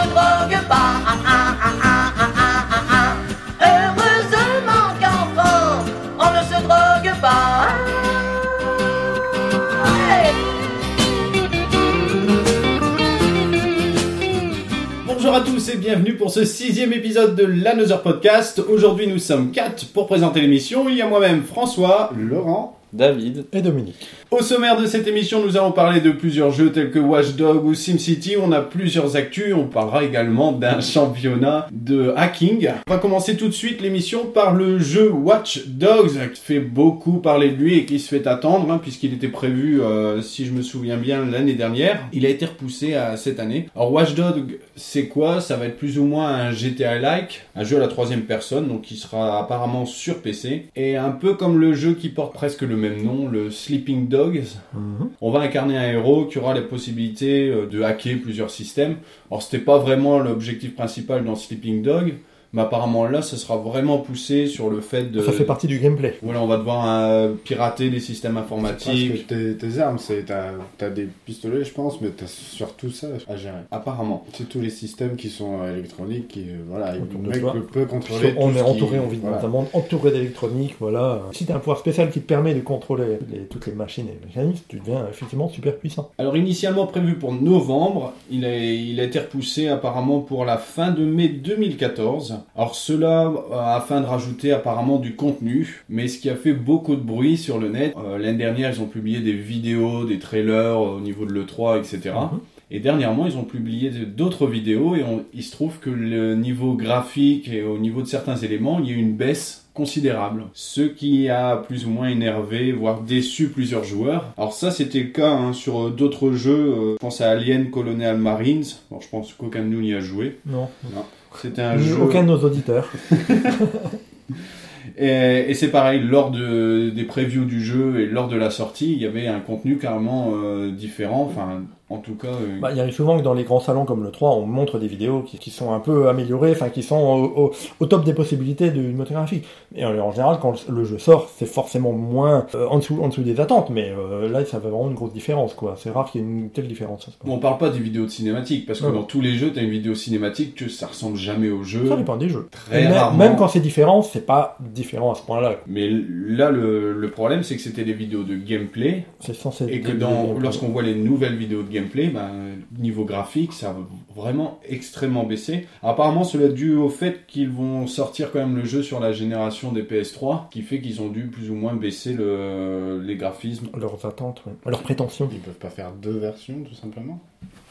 drogue pas. Heureusement qu'enfant, on ne se drogue pas. Bonjour à tous et bienvenue pour ce 6e épisode de l'Another Podcast. Aujourd'hui nous sommes 4 pour présenter l'émission. Il y a moi-même François, Laurent, David et Dominique. Au sommaire de cette émission, nous allons parler de plusieurs jeux tels que Watch Dogs ou SimCity. On a plusieurs actus. On parlera également d'un championnat de hacking. On va commencer tout de suite l'émission par le jeu Watch Dogs, qui fait beaucoup parler de lui et qui se fait attendre, puisqu'il était prévu, si je me souviens bien, l'année dernière. Il a été repoussé à cette année. Alors Watch Dogs, c'est quoi ? Ça va être plus ou moins un GTA-like, un jeu à la troisième personne, donc qui sera apparemment sur PC. Et un peu comme le jeu qui porte presque le même nom, le Sleeping Dogs. On va incarner un héros qui aura la possibilité de hacker plusieurs systèmes. Alors c'était pas vraiment l'objectif principal dans Sleeping Dog, mais apparemment là ça sera vraiment poussé sur le fait de... Ça fait partie du gameplay. Voilà, on va devoir pirater des systèmes informatiques. Parce que tes armes, t'as des pistolets je pense, mais t'as surtout ça à gérer. Apparemment. C'est tous les systèmes qui sont électroniques, qui, voilà, Autour le de mec toi. peut contrôler On tout est ce qui- entouré, on vit dans voilà. un monde entouré d'électronique, voilà. Si t'as un pouvoir spécial qui te permet de contrôler toutes les machines et les mécanismes, tu deviens effectivement super puissant. Alors initialement prévu pour novembre, il a été repoussé apparemment pour la fin de mai 2014. Alors cela afin de rajouter apparemment du contenu, mais ce qui a fait beaucoup de bruit sur le net. L'année dernière, ils ont publié des vidéos, des trailers au niveau de l'E3, etc. Et dernièrement, ils ont publié d'autres vidéos et il se trouve que le niveau graphique et au niveau de certains éléments, il y a eu une baisse considérable. Ce qui a plus ou moins énervé, voire déçu plusieurs joueurs. Alors ça, c'était le cas sur d'autres jeux. Je pense à Alien Colonial Marines. Bon, je pense qu'aucun de nous n'y a joué. Non. C'était un Ni jeu... aucun de nos auditeurs. Et c'est pareil, lors des previews du jeu et lors de la sortie, il y avait un contenu carrément différent. Enfin, en tout cas... Il arrive souvent que dans les grands salons comme le 3, on montre des vidéos qui sont un peu améliorées, enfin qui sont au top des possibilités d'une moteur graphique. Et en général, quand le jeu sort, c'est forcément moins en dessous des attentes, mais là, ça fait vraiment une grosse différence, quoi. C'est rare qu'il y ait une telle différence. Bon, on parle pas des vidéos de cinématiques, parce que Non. dans tous les jeux, t'as une vidéo cinématique que ça ressemble jamais au jeu. Ça dépend des jeux. Très Et rarement. même quand c'est différent, c'est pas différent à ce point-là. Mais là, le problème, c'est que c'était des vidéos de gameplay, C'est censé être et que des- lorsqu'on voit les nouvelles vidéos de gameplay, niveau graphique, ça a vraiment extrêmement baissé. Apparemment, cela est dû au fait qu'ils vont sortir quand même le jeu sur la génération des PS3, qui fait qu'ils ont dû plus ou moins baisser les graphismes. leurs attentes, ouais. Leurs prétentions. Ils peuvent pas faire deux versions, tout simplement.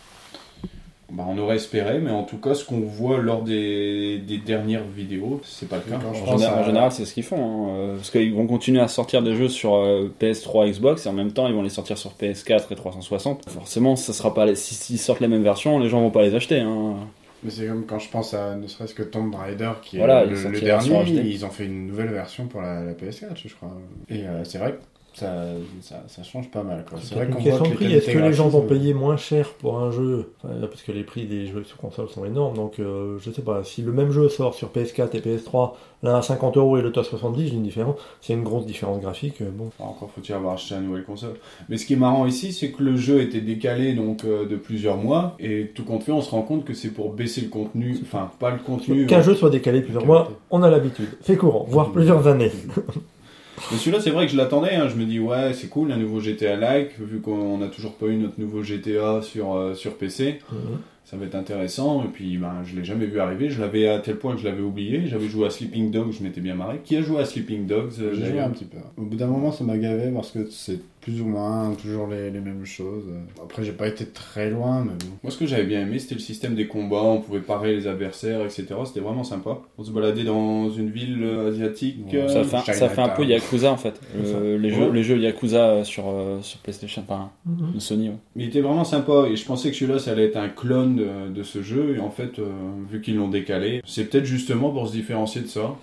On aurait espéré, mais en tout cas, ce qu'on voit lors des dernières vidéos, c'est pas le cas. Quand je En pense général, à- en général, c'est ce qu'ils font, parce qu'ils vont continuer à sortir des jeux sur PS3, Xbox, et en même temps, ils vont les sortir sur PS4 et 360. Forcément, ça sera pas s'ils sortent les mêmes versions, les gens vont pas les acheter. Mais c'est comme quand je pense à ne serait-ce que Tomb Raider, qui est Voilà, il le sortira dernier, sur HD. ils ont fait une nouvelle version pour la PS4, je crois. Et c'est vrai que ça change pas mal, quoi. C'est C'est vrai une qu'on question voit de que prix. les Est-ce que les gens vont graphismes- payer moins cher pour un jeu parce que les prix des jeux sur console sont énormes. Donc, je sais pas. Si le même jeu sort sur PS4 et PS3, l'un à 50€ et l'autre à 70, j'ai une différence. C'est une grosse différence graphique. Bon. Enfin, encore faut-il avoir acheté une nouvelle console. Mais ce qui est marrant ici, c'est que le jeu était décalé donc de plusieurs mois, et tout compte fait, on se rend compte que c'est pour baisser le contenu, enfin pas le contenu. Qu'un jeu soit décalé plusieurs mois, on a l'habitude. C'est courant, voire plusieurs années. Mais celui-là, c'est vrai que je l'attendais. Je me dis ouais, c'est cool, un nouveau GTA-like, vu qu'on n'a toujours pas eu notre nouveau GTA sur PC. Ça va être intéressant, et puis je l'ai jamais vu arriver, je l'avais à tel point que je l'avais oublié, j'avais joué à Sleeping Dogs, je m'étais bien marré. Qui a joué à Sleeping Dogs J'ai joué d'ailleurs un petit peu. Au bout d'un moment, ça m'a gavé parce que c'est plus ou moins toujours les mêmes choses. Après, j'ai pas été très loin, mais bon. Moi, ce que j'avais bien aimé, c'était le système des combats, on pouvait parer les adversaires, etc. C'était vraiment sympa. On se baladait dans une ville asiatique. Ouais, Ça fait un peu Yakuza en fait. Les jeux Yakuza sur PlayStation, enfin de Sony. Ouais. Mais il était vraiment sympa, et je pensais que celui-là, ça allait être un clone de ce jeu, et en fait, vu qu'ils l'ont décalé, c'est peut-être justement pour se différencier de ça.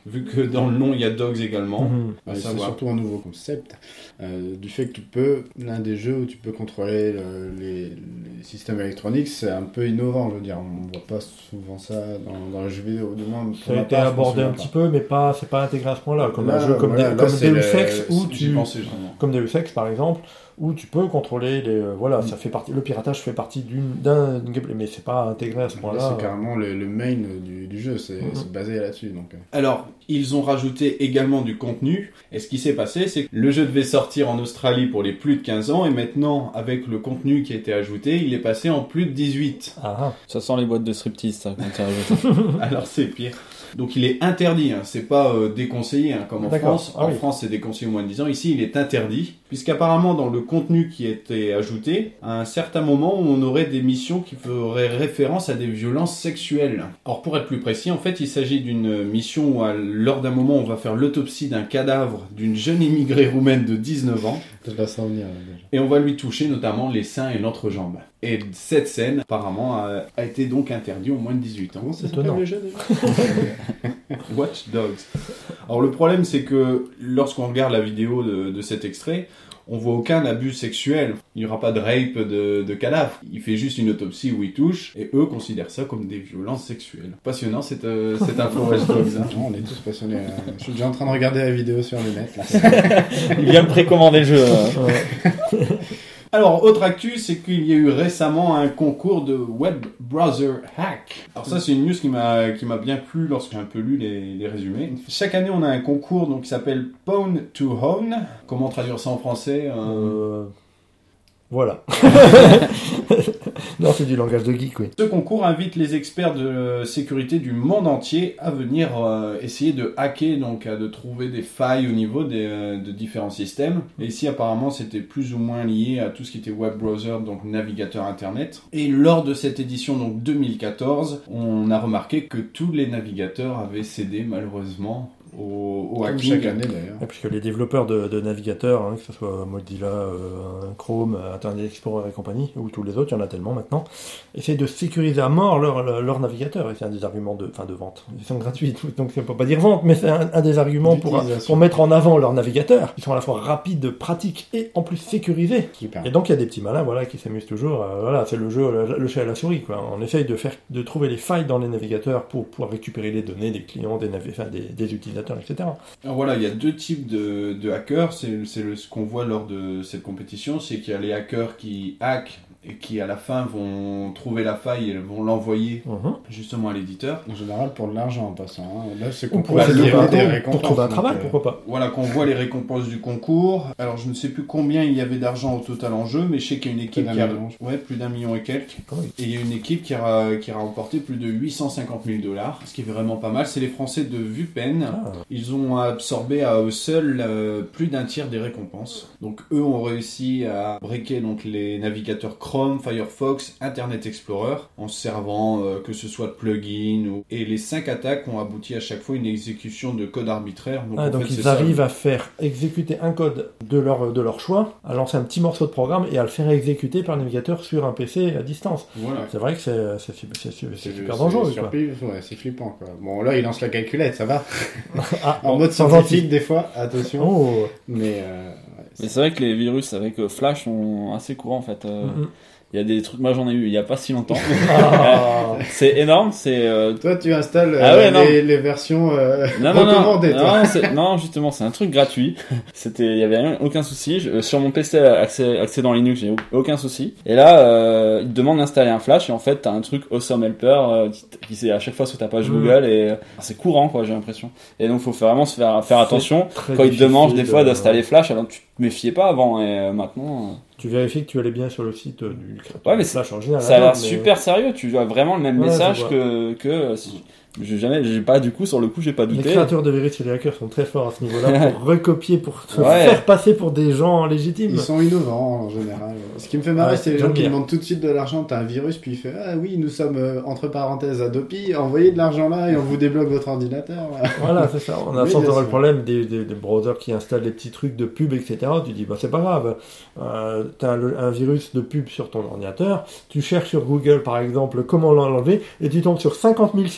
vu que dans le nom il y a Dogs également. Ouais, c'est savoir. surtout un nouveau concept du fait que tu peux, l'un des jeux où tu peux contrôler les systèmes électroniques, c'est un peu innovant, je veux dire, on voit pas souvent ça dans les jeux vidéo, du moins Ça a été abordé un petit peu, mais c'est pas intégré à ce point-là, comme un jeu comme voilà, comme c'est Deus Ex où J'y pensais justement. comme Deus Ex par exemple, où tu peux contrôler ça fait partie, le piratage fait partie d'un gameplay, mais c'est pas intégré à ce Là, point-là. c'est carrément le main du jeu, c'est basé là-dessus. Donc, Alors, ils ont rajouté également du contenu, et ce qui s'est passé, c'est que le jeu devait sortir en Australie pour les plus de 15 ans, et maintenant, avec le contenu qui a été ajouté, il est passé en plus de 18. Ah, Ça sent les boîtes de striptease, ça, quand t'y rajoutes. Alors c'est pire. Donc il est interdit, hein. C'est pas déconseillé comme en D'accord. France. Ah En oui. France c'est déconseillé au moins de 10 ans. Ici il est interdit, puisqu'apparemment dans le contenu qui a été ajouté, à un certain moment on aurait des missions qui feraient référence à des violences sexuelles. Or pour être plus précis, en fait il s'agit d'une mission où lors d'un moment on va faire l'autopsie d'un cadavre d'une jeune immigrée roumaine de 19 ans, je la sens venir déjà. et on va lui toucher notamment les seins et l'entrejambe. Et cette scène apparemment a été donc interdite au moins de 18 ans. Comment ça Étonnant. s'appelle le jeu déjà? Watch Dogs. Alors le problème c'est que lorsqu'on regarde la vidéo de cet extrait, on voit aucun abus sexuel. Il n'y aura pas de rape de cadavre. Il fait juste une autopsie où il touche et eux considèrent ça comme des violences sexuelles. Passionnant cette info Watch Dogs. Hein. Non, on est tous passionnés. Je suis déjà en train de regarder la vidéo sur le net. Là. Il vient de précommander le jeu. Alors, autre actu, c'est qu'il y a eu récemment un concours de web browser hack. Alors ça, c'est une news qui m'a bien plu lorsque j'ai un peu lu les résumés. Chaque année, on a un concours donc, qui s'appelle Pwn to Own. Comment traduire ça en français Voilà. Non, c'est du langage de geek, oui. Ce concours invite les experts de sécurité du monde entier à venir essayer de hacker, donc de trouver des failles au niveau de différents systèmes. Et ici, apparemment, c'était plus ou moins lié à tout ce qui était web browser, donc navigateur internet. Et lors de cette édition, donc 2014, on a remarqué que tous les navigateurs avaient cédé, malheureusement, au Comme hacking. chaque année d'ailleurs. Et puisque les développeurs de navigateurs, hein, que ce soit Mozilla, Chrome, Internet Explorer et compagnie, ou tous les autres, il y en a tellement maintenant, essaient de sécuriser à mort leur navigateur. Et c'est un des arguments de vente. Ils sont gratuits, donc on peut pas dire vente, mais c'est un des arguments pour mettre en avant leur navigateur. Ils sont à la fois rapides, pratiques et en plus sécurisés. Super. Et donc il y a des petits malins, voilà, qui s'amusent toujours. Voilà, c'est le jeu, le chat et la souris, quoi. On essaye de trouver les failles dans les navigateurs pour pouvoir récupérer les données des clients, des utilisateurs, etc. Alors voilà, il y a deux types de hackers. C'est ce qu'on voit lors de cette compétition, c'est qu'il y a les hackers qui hackent et qui à la fin vont trouver la faille et vont l'envoyer justement à l'éditeur. En général, pour de l'argent en passant. Hein. Là, c'est Ou qu'on pour pourrait essayer de tirer des pour récompenses. trouver un donc, travail, pourquoi pas. Voilà, qu'on voit les récompenses du concours. Alors je ne sais plus combien il y avait d'argent au total en jeu, mais je sais qu'il y a une équipe qui a... Ouais, plus d'1 million et quelques. Oui. Et il y a une équipe qui a remporté plus de 850 000 $, ce qui est vraiment pas mal. C'est les Français de Vupen. Ah. Ils ont absorbé à eux seuls plus d'un tiers des récompenses. Donc eux ont réussi à briquer donc, les navigateurs Chrome, Firefox, Internet Explorer, en se servant que ce soit de plugins. Et les 5 attaques ont abouti à chaque fois à une exécution de code arbitraire. Donc, en Donc fait, c'est ils arrivent à faire exécuter un code de leur choix, à lancer un petit morceau de programme et à le faire exécuter par le navigateur sur un PC à distance. Voilà. C'est vrai que c'est super dangereux. Quoi. Ouais, c'est flippant quoi. Bon, là, il lance la calculette, ça va. Ah, En mode sans scientifique, gentil. des fois, attention. Oh. Mais ouais, Mais c'est vrai que les virus avec Flash sont assez courants en fait. Il y a des trucs, moi j'en ai eu il y a pas si longtemps. C'est énorme, c'est. toi, tu installes Ah ouais, non. les versions Non, recommandées, toi. non, justement, c'est un truc gratuit. Il y avait aucun souci. Sur mon PC, accès dans Linux, j'ai aucun souci. Et là, il te demande d'installer un Flash et en fait, t'as un truc Awesome Helper qui c'est à chaque fois sur ta page Google et c'est courant, quoi, j'ai l'impression. Et donc, faut vraiment faire attention quand il te demande des fois d'installer Flash. Alors, tu te méfiais pas avant et maintenant. Tu vérifies que tu allais bien sur le site du créateur. Ouais, mais Flash en général. Ça a l'air mais- super sérieux. Tu vois vraiment le même Ouais, message je que j'ai pas du coup sur le coup, j'ai pas Les douté. créateurs de virus et les hackers sont très forts à ce niveau-là pour recopier, pour se Ouais. faire passer pour des gens légitimes. Ils sont innovants en général. Ce qui me fait marrer, Ouais, c'est les gens j'aime qui bien. demandent tout de suite de l'argent. T'as un virus, puis il fait ah oui, nous sommes entre parenthèses Adopi, envoyez de l'argent là et on vous débloque votre ordinateur. Voilà, c'est ça. On a Oui, sans bien doute le sûr. problème des browsers qui installent des petits trucs de pub, etc. Tu dis, bah c'est pas grave. T'as un virus de pub sur ton ordinateur. Tu cherches sur Google, par exemple, comment l'enlever, et tu tombes sur 50 000 sites qui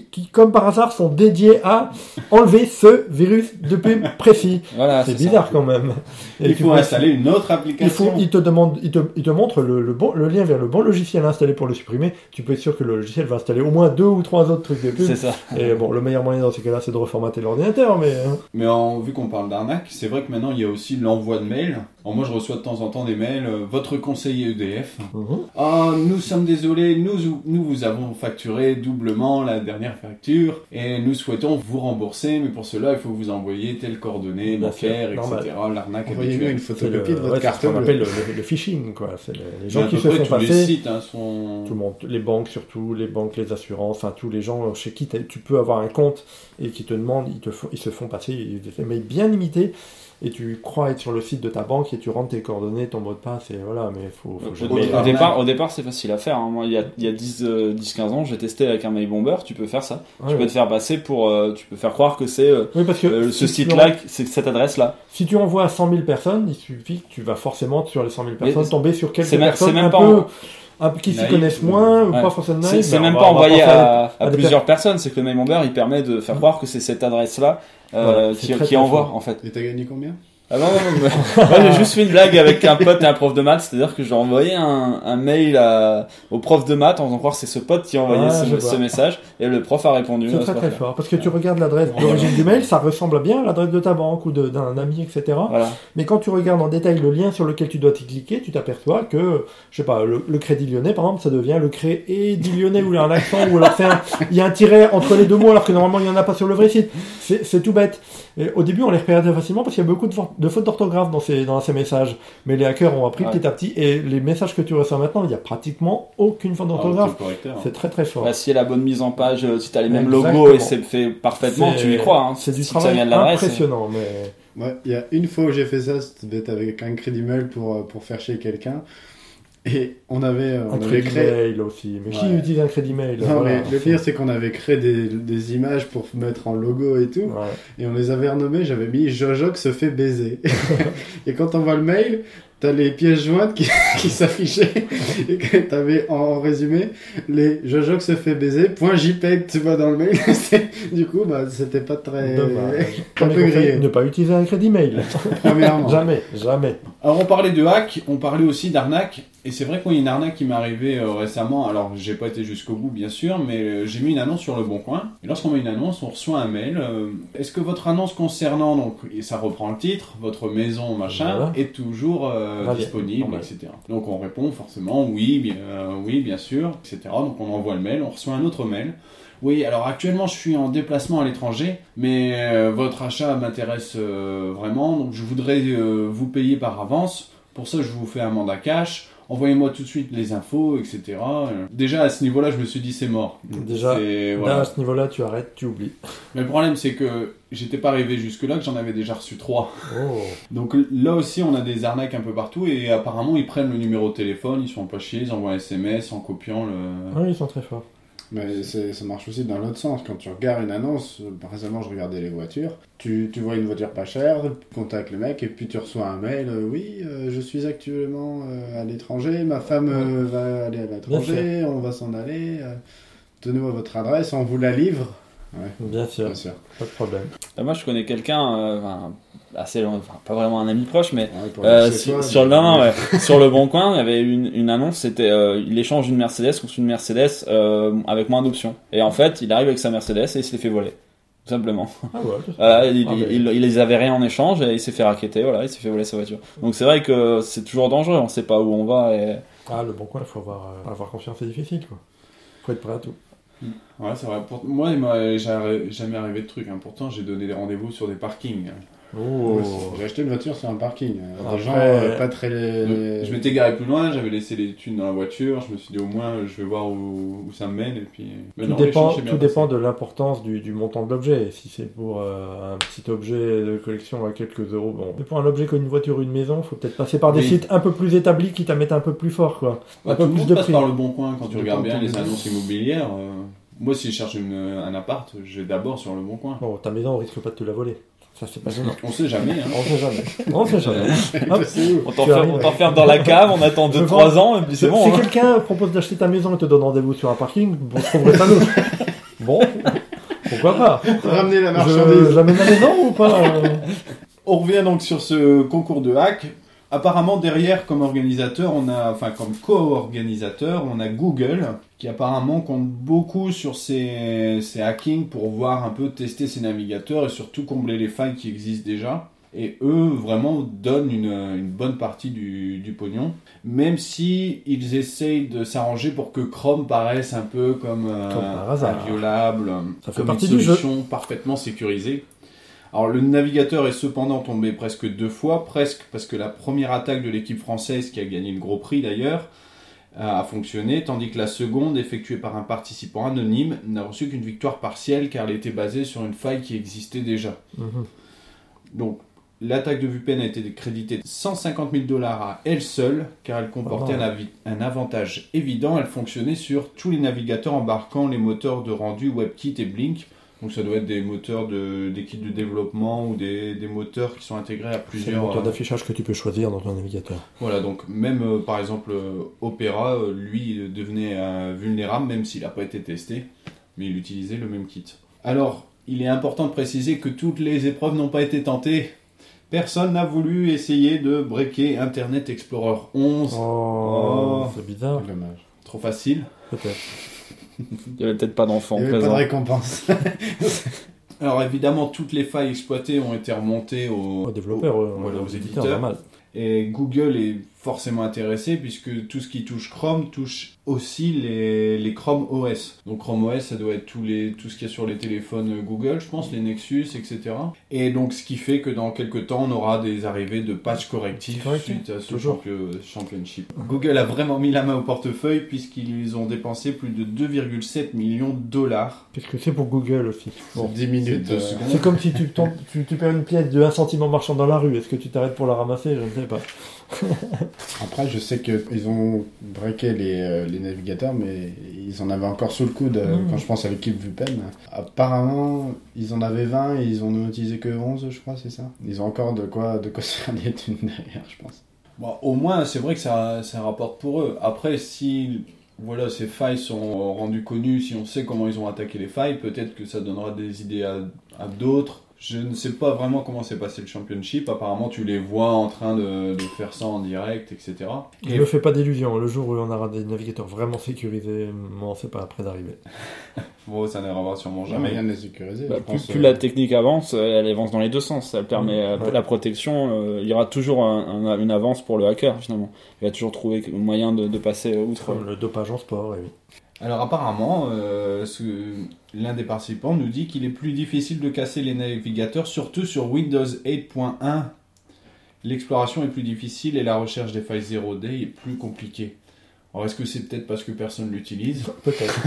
qui, comme par hasard, sont dédiés à enlever ce virus de pub précis. Voilà, c'est ça. bizarre quand même. Et Il tu faut peux- installer une autre application. il te montre le lien vers le bon logiciel à installer pour le supprimer. Tu peux être sûr que le logiciel va installer au moins 2 ou 3 autres trucs de pub. C'est ça. Et bon, le meilleur moyen dans ces cas-là, c'est de reformater l'ordinateur, mais... Mais vu qu'on parle d'arnaque, c'est vrai que maintenant il y a aussi l'envoi de mails. Alors moi je reçois de temps en temps des mails, votre conseiller EDF. Ah, nous sommes désolés, nous vous avons facturé doublement la dernière facture et nous souhaitons vous rembourser, mais pour cela il faut que vous envoyer telles coordonnées Bien sûr, bancaires, normal. etc. L'arnaque Envoyez-nous habituelle. une C'est photocopie de votre c'est carte ce qu'on bleue. appelle le phishing, quoi. C'est les Mais gens à qui peu se près font tous les passer... sites sont... Tout le monde, les banques surtout, les banques, les assurances, enfin tous les gens chez qui tu peux avoir un compte et qui te demandent, ils se font passer des mails bien limités et tu crois être sur le site de ta banque et tu rentres tes coordonnées, ton mot de passe et voilà, mais faut jamais... Autre Au départ, c'est facile à faire. Hein. Moi, il y a 10-15 ans, j'ai testé avec un mail bomber. Tu peux faire ça. Ouais, Tu peux te faire passer pour. Tu peux faire croire que c'est oui, parce que ce si site-là, c'est cette adresse-là. Si tu envoies à 100 000 personnes, il suffit que tu vas forcément sur les 100 000 personnes Mais tomber sur quelques c'est personnes même un pas peu... qui s'y naïf, connaissent moins, ou ouais. pas forcément naïfs, C'est mais même on pas va envoyé penser à des plusieurs personnes. C'est que le mail bomber, il permet de faire croire que c'est cette adresse-là Voilà, c'est très, qui très envoie, fort. en fait. Et t'as gagné combien? Ah non, moi j'ai juste fait une blague avec un pote et un prof de maths, c'est-à-dire que j'ai envoyé un mail au prof de maths en faisant croire que c'est ce pote qui a envoyé Ah, je vois. ce message, et le prof a répondu. C'est Ah, très pas très fait. fort, parce que tu regardes l'adresse d'origine du mail, ça ressemble bien à l'adresse de ta banque ou d'un ami, etc. Voilà. Mais quand tu regardes en détail le lien sur lequel tu dois y cliquer, tu t'aperçois que, je sais pas, le Crédit Lyonnais, par exemple, ça devient le Crédit Lyonnais où il y a un accent, ou alors il y a un tiret entre les deux mots alors que normalement il n'y en a pas sur le vrai site. C'est tout bête. Et au début, on les repérait facilement parce qu'il y a beaucoup de fautes d'orthographe dans ces messages. Mais les hackers ont appris Ouais. petit à petit, et les messages que tu reçois maintenant, il n'y a pratiquement aucune faute d'orthographe. C'est très très fort. Bah, si il y a la bonne mise en page, si t'as les mêmes Exactement. logos et c'est fait parfaitement, tu y crois. Hein. C'est du Si ça travail vient de l'adresse. impressionnant, mais... Ouais, il y a une fois où j'ai fait ça, c'était avec un crédit mail pour faire chier quelqu'un. Et on avait Un créé... crédit mail aussi. Mais qui Ouais. utilise un crédit mail? Non, Voilà. mais le pire, c'est qu'on avait créé des images pour mettre en logo et tout. Ouais. Et on les avait renommées, j'avais mis Jojoc se fait baiser. Et quand on voit le mail, t'as les pièces jointes qui s'affichaient. Et que t'avais en résumé les Jojoc se fait baiser, .jpeg, tu vois, dans le mail. Du coup, bah, c'était pas très... Dommage. un Premier peu conseil, grillé, ne pas utiliser un crédit mail. premièrement. Jamais. Alors on parlait de hack, on parlait aussi d'arnaque, et c'est vrai qu'il y a une arnaque qui m'est arrivée récemment, alors j'ai pas été jusqu'au bout bien sûr, mais j'ai mis une annonce sur le Bon Coin, et lorsqu'on met une annonce, on reçoit un mail, est-ce que votre annonce concernant, donc et ça reprend le titre, votre maison machin, Voilà. est toujours disponible, normal. etc. Donc on répond forcément oui, bien sûr, etc. Donc on envoie le mail, on reçoit un autre mail. Oui, alors actuellement je suis en déplacement à l'étranger, mais votre achat m'intéresse vraiment, donc je voudrais vous payer par avance. Pour ça, je vous fais un mandat cash. Envoyez-moi tout de suite les infos, etc. Déjà, à ce niveau-là, je me suis dit, c'est mort. Déjà, C'est- là, voilà. à ce niveau-là, tu arrêtes, tu oublies. Mais le problème, c'est que j'étais pas arrivé jusque-là, que j'en avais déjà reçu 3. Oh. Donc là aussi, on a des arnaques un peu partout, et apparemment, ils prennent le numéro de téléphone, ils se font pas chier, ils envoient un SMS en copiant le... Oui, ils sont très forts. Mais ça marche aussi dans l'autre sens. Quand tu regardes une annonce, récemment je regardais les voitures, tu vois une voiture pas chère, contacte le mec et puis tu reçois un mail, oui, je suis actuellement à l'étranger, ma femme va aller à l'étranger, on va s'en aller, donnez-moi votre adresse, on vous la livre. Ouais, Bien sûr, bien sûr. pas de problème. Moi, je connais quelqu'un, assez loin, pas vraiment un ami proche, mais Ouais, pour aller chez toi, sur le Bon Coin, il y avait une annonce, c'était il échange une Mercedes contre une Mercedes avec moins d'options. Et en fait, il arrive avec sa Mercedes et il se les fait voler. Tout simplement. Ah ouais, c'est ça. Voilà, mais- il les avait rien en échange et il s'est fait racketter, voilà, il s'est fait voler sa voiture. Donc c'est vrai que c'est toujours dangereux, on sait pas où on va et... Ah, le Bon Coin, il faut avoir confiance, c'est difficile, quoi. Faut être prêt à tout. Ouais, c'est vrai. Moi, il m'est jamais arrivé de truc. Hein. Pourtant, j'ai donné des rendez-vous sur des parkings. Oh. J'ai acheté une voiture sur un parking. Des Après, gens pas très... Je m'étais garé plus loin, j'avais laissé les thunes dans la voiture, je me suis dit au moins je vais voir où ça me mène et puis... Mais Tout non, dépend, l'échange s'est bien tout passé. dépend de l'importance du montant de l'objet. Si c'est pour un petit objet de collection à quelques euros, bon. Mais pour un objet comme une voiture ou une maison, faut peut-être passer par des Oui. sites un peu plus établis qui t'en mettent un peu plus fort, quoi. Bah, un tout peu le plus monde de passe prix. par le Bon Coin quand tu Ça regardes dépend bien de les ton annonces immobilières. Moi, si je cherche un appart, je vais d'abord sur le Bon Coin. Bon, ta maison, on risque pas de te la voler. Ça, c'est pas gênant. On sait jamais. Hein. On sait jamais. On sait jamais. Hop. C'est où? Tu arrives, On t'enferme dans la cave, on attend Je 2-3 ans et puis c'est Si bon. hein. quelqu'un propose d'acheter ta maison et te donne rendez-vous sur un parking, bon, je trouverai pas d'autre. Bon, Pourquoi pas? Ramener la marchandise. J'amène la maison ou pas? On revient donc sur ce concours de hack. Apparemment, derrière, comme organisateur, comme co-organisateur, on a Google, qui apparemment compte beaucoup sur ces hackings pour voir un peu tester ses navigateurs et surtout combler les failles qui existent déjà. Et eux, vraiment, donnent une bonne partie du pognon, même si ils essayent de s'arranger pour que Chrome paraisse un peu comme par hasard. inviolable, Ça fait comme partie une du jeu. solution parfaitement sécurisée. Alors le navigateur est cependant tombé presque 2 fois, parce que la première attaque de l'équipe française, qui a gagné le gros prix d'ailleurs, a fonctionné, tandis que la seconde, effectuée par un participant anonyme, n'a reçu qu'une victoire partielle car elle était basée sur une faille qui existait déjà. Donc l'attaque de VPN a été créditée de $150 000 à elle seule, car elle comportait un avantage évident, elle fonctionnait sur tous les navigateurs embarquant les moteurs de rendu WebKit et Blink. Donc ça doit être des moteurs des kits de développement ou des moteurs qui sont intégrés à C'est le plusieurs... moteur d'affichage que tu peux choisir dans ton navigateur. Voilà, donc même par exemple Opera, lui, devenait vulnérable, même s'il n'a pas été testé, mais il utilisait le même kit. Alors, il est important de préciser que toutes les épreuves n'ont pas été tentées. Personne n'a voulu essayer de breaker Internet Explorer 11. C'est bizarre. Dommage. Trop facile. Peut-être. Il y avait peut-être pas d'enfants Il n'y avait pas présents. de récompense. Alors évidemment, toutes les failles exploitées ont été remontées Aux développeurs, voilà, aux éditeurs, éditeurs. normal. Et Google est forcément intéressé puisque tout ce qui touche Chrome touche aussi les Chrome OS. Donc Chrome OS, ça doit être tout ce qu'il y a sur les téléphones Google, je pense, les Nexus, etc. Et donc ce qui fait que dans quelques temps, on aura des arrivées de patchs correctifs suite à ce toujours. championship. Google a vraiment mis la main au portefeuille puisqu'ils ont dépensé plus de 2,7 millions de dollars. Qu'est-ce que c'est pour Google aussi? Bon. 10 minutes. C'est 2 secondes. C'est comme si tu perds une pièce de 1 centime en marchant dans la rue. Est-ce que tu t'arrêtes pour la ramasser? Je ne sais pas. Après, je sais qu'ils ont breaké les navigateurs, mais ils en avaient encore sous le coude quand je pense à l'équipe VPN. Apparemment, ils en avaient 20 et ils en ont utilisé que 11, je crois, c'est ça. Ils ont encore de quoi se faire des thunes derrière, je pense. Bon, au moins, c'est vrai que ça rapporte pour eux. Après, si voilà, ces failles sont rendues connues, si on sait comment ils ont attaqué les failles, peut-être que ça donnera des idées à d'autres. Je ne sais pas vraiment comment s'est passé le championship. Apparemment, tu les vois en train de faire ça en direct, etc. Je ne me fais pas d'illusions. Le jour où on aura des navigateurs vraiment sécurisés, on ne sait pas après d'arriver. Bon, ça n'arrivera sûrement Jamais jamais. rien n'est sécurisé. Bah, je pense, plus la technique avance, elle avance dans les deux sens. Elle permet Ouais. la protection. Il y aura toujours une avance pour le hacker finalement. Il va toujours trouver un moyen de passer outre. Comme le dopage en sport, oui. Alors apparemment, l'un des participants nous dit qu'il est plus difficile de casser les navigateurs, surtout sur Windows 8.1. L'exploration est plus difficile et la recherche des failles 0D est plus compliquée. Alors est-ce que c'est peut-être parce que personne l'utilise ? Peut-être.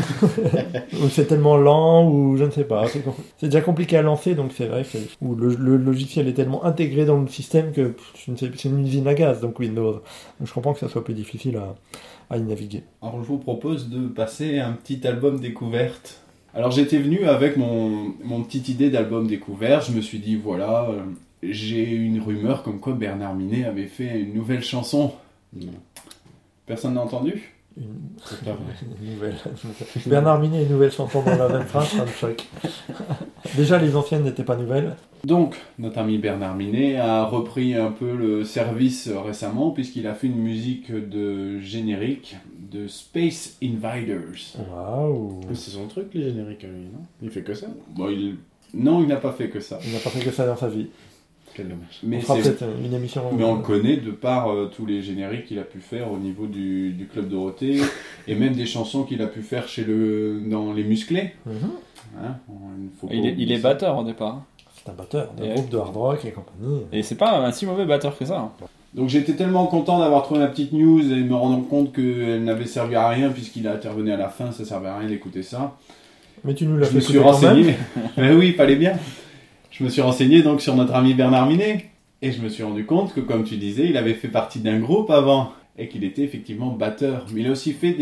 Ou c'est tellement lent, ou je ne sais pas. C'est déjà compliqué à lancer, donc c'est vrai que ou le logiciel est tellement intégré dans le système que je ne sais, c'est une usine à gaz, donc Windows. Donc je comprends que ça soit plus difficile à y naviguer. Alors je vous propose de passer un petit album découverte. Alors j'étais venu avec mon petite idée d'album découverte. Je me suis dit voilà, j'ai une rumeur comme quoi Bernard Minet avait fait une nouvelle chanson. Non, Personne n'a entendu ? c'est pas vrai. Une nouvelle. Bernard Minet, une nouvelle chanson dans la même phrase, ça me choque. Déjà, les anciennes n'étaient pas nouvelles. Donc, notre ami Bernard Minet a repris un peu le service récemment puisqu'il a fait une musique de générique de Space Invaders. Waouh. Mais c'est son truc, les génériques, lui, non? Il fait que ça? Bon, non, il n'a pas fait que ça. Il n'a pas fait que ça dans sa vie. Quel dommage. On Mais, fera peut-être une émission. mais on le connaît de par tous les génériques qu'il a pu faire au niveau du Club Dorothée et même des chansons qu'il a pu faire dans Les Musclés. Mhm. Hein, faut pas Il est oublier ça. batteur au départ. C'est un batteur d'un Et groupe de hard rock et compagnie. Et c'est pas un si mauvais batteur que ça. hein. Donc j'étais tellement content d'avoir trouvé la petite news et me rendant compte qu'elle n'avait servi à rien puisqu'il a intervenu à la fin, ça servait à rien d'écouter ça. Mais tu nous l'as Je fait me suis écouter quand même. renseigné. Mais oui, il fallait bien. Je me suis renseigné donc sur notre ami Bernard Minet. Et je me suis rendu compte que, comme tu disais, il avait fait partie d'un groupe avant. Et qu'il était effectivement batteur. Mais il a aussi fait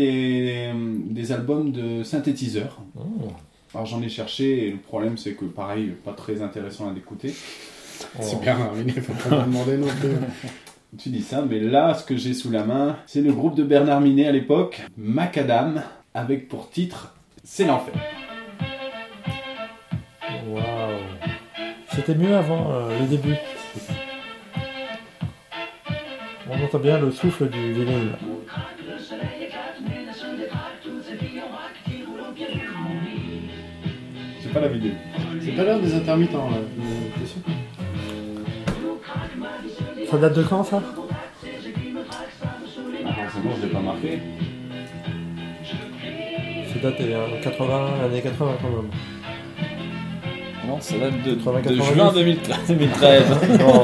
des albums de synthétiseurs. Oh. Alors j'en ai cherché et le problème c'est que pareil, pas très intéressant à d'écouter. C'est Bernard Minet, faut pas me demander non plus. Tu dis ça, mais là, ce que j'ai sous la main, c'est le groupe de Bernard Minet à l'époque, Macadam, avec pour titre « C'est l'enfer ». Waouh. C'était mieux avant le début. On entend bien le souffle du vinyle. C'est pas la vidéo. C'est pas l'heure des intermittents, là. T'es sûr ? Ça date de quand ça? C'est bon, je l'ai pas marqué. Ça date des années 80 quand même. Non, ça date de 80, juin 2013. Non.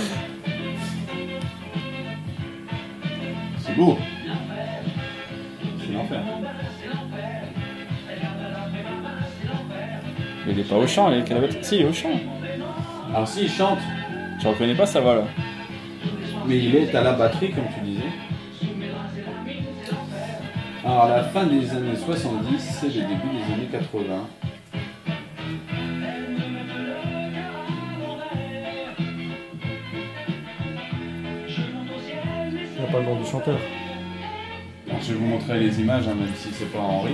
C'est beau. C'est l'enfer. Mais il est pas au chant, il est canapé. Si, il est au chant. Alors si, il chante, Je reconnais pas sa voix là. mais il est à la batterie, comme tu disais. Alors, à la fin des années 70, c'est le début des années 80. Il n'y a pas le nom du chanteur. Alors, je vais vous montrer les images, hein, même si c'est pas en rythme.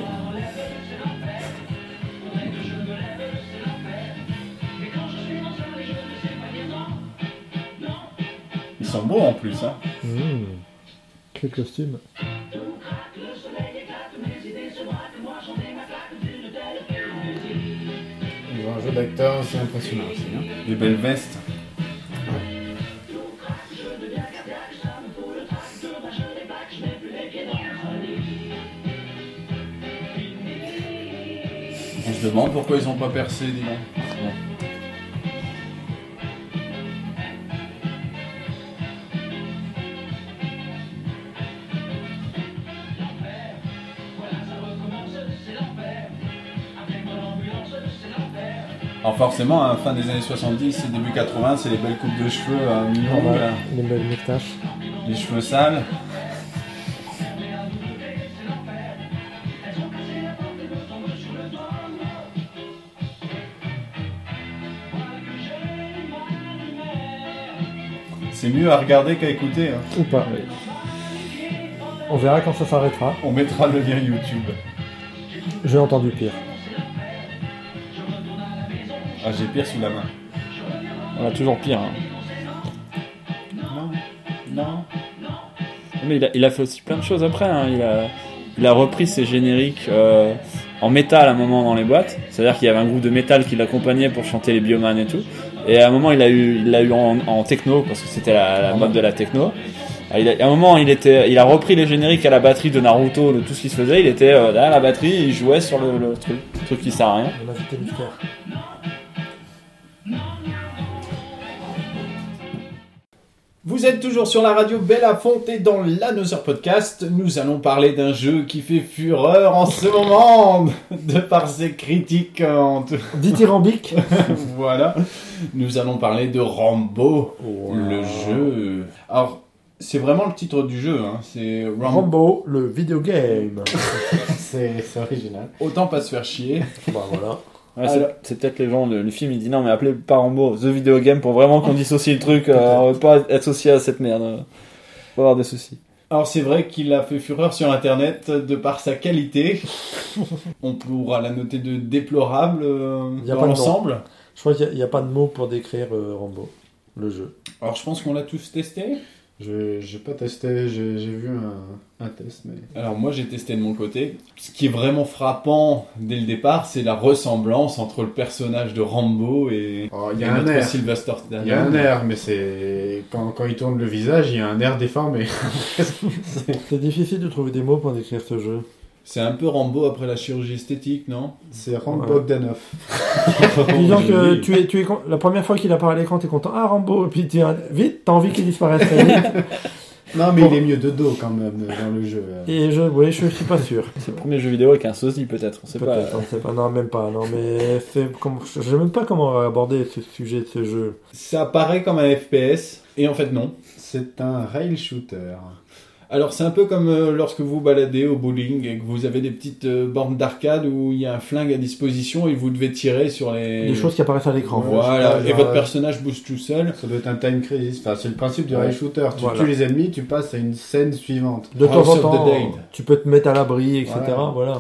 Ils sont beaux en plus, hein. Quel costume. Ils ont un jeu d'acteur, c'est impressionnant aussi. Hein. Des belles vestes. On se demande pourquoi ils ont pas percé, dis donc. Alors forcément, à la fin des années 70 et début 80, c'est les belles coupes de cheveux mi-longues, là. Les belles moustaches. Les cheveux sales. C'est mieux à regarder qu'à écouter. Hein. Ou pas. On verra quand ça s'arrêtera. On mettra le lien YouTube. J'ai entendu pire. Ah, j'ai pire sous la main. On a toujours pire. Hein. Non. Mais il a fait aussi plein de choses après. Hein. Il a repris ses génériques en métal à un moment dans les boîtes. C'est-à-dire qu'il y avait un groupe de métal qui l'accompagnait pour chanter les Bioman et tout. Et à un moment, il l'a eu en techno parce que c'était la mode de la techno. À un moment, il a repris les génériques à la batterie de Naruto, de tout ce qui se faisait. Il était derrière la batterie, et il jouait sur le truc qui sert à rien. On a invité mystère. Vous êtes toujours sur la radio Belafonte et dans l'Another Podcast, nous allons parler d'un jeu qui fait fureur en ce moment, de par ses critiques Dithyrambique. Voilà, nous allons parler de Rambo, le jeu. Alors, c'est vraiment le titre du jeu, hein. C'est Rambo, le video game. C'est original. Autant pas se faire chier. Bah voilà. Ouais, Alors- c'est peut-être les gens, le film il dit non mais appelez pas Rambo, The Video Game pour vraiment qu'on dissocie le truc, on veut pas être associé à cette merde, on va avoir des soucis. Alors c'est vrai qu'il a fait fureur sur internet de par sa qualité. On pourra la noter de déplorable Y a dans pas de l'ensemble. Je crois qu'il n'y a pas de mots pour décrire Rambo, le jeu. Alors je pense qu'on l'a tous testé. J'ai pas testé, j'ai vu un test, mais... Alors moi j'ai testé de mon côté. Ce qui est vraiment frappant dès le départ, c'est la ressemblance entre le personnage de Rambo et, Oh, il y et a un notre air. Sylvester Stallone. Il y a un air, mais c'est... Quand il tourne le visage, il y a un air déformé. C'est difficile de trouver des mots pour décrire ce jeu. C'est un peu Rambo après la chirurgie esthétique, non? C'est Rambo Ouais. Bogdanov. Disons que Oui. tu es la première fois qu'il apparaît à l'écran, t'es content. Ah, Rambo, et puis vite, t'as envie qu'il disparaisse très vite. Non, mais Bon. il est mieux de dos quand même dans le jeu. Et je suis pas sûr. C'est le premier jeu vidéo avec un sosie peut-être, on sait pas. Peut-être, on sait pas. Non, même pas. Non, mais je sais même pas comment aborder ce sujet de ce jeu. Ça apparaît comme un FPS, et en fait non. C'est un rail shooter. Alors c'est un peu comme lorsque vous baladez au bowling et que vous avez des petites bornes d'arcade où il y a un flingue à disposition et vous devez tirer sur les... Les choses qui apparaissent à l'écran. Voilà, Ouais, et genre, votre personnage bouge tout seul. Ça doit être un time crisis. Enfin, c'est le principe du Ouais. rail shooter. Tu Voilà. tues les ennemis, tu passes à une scène suivante. De temps House en of the temps, Dead. tu peux te mettre à l'abri, etc. Ouais. Voilà.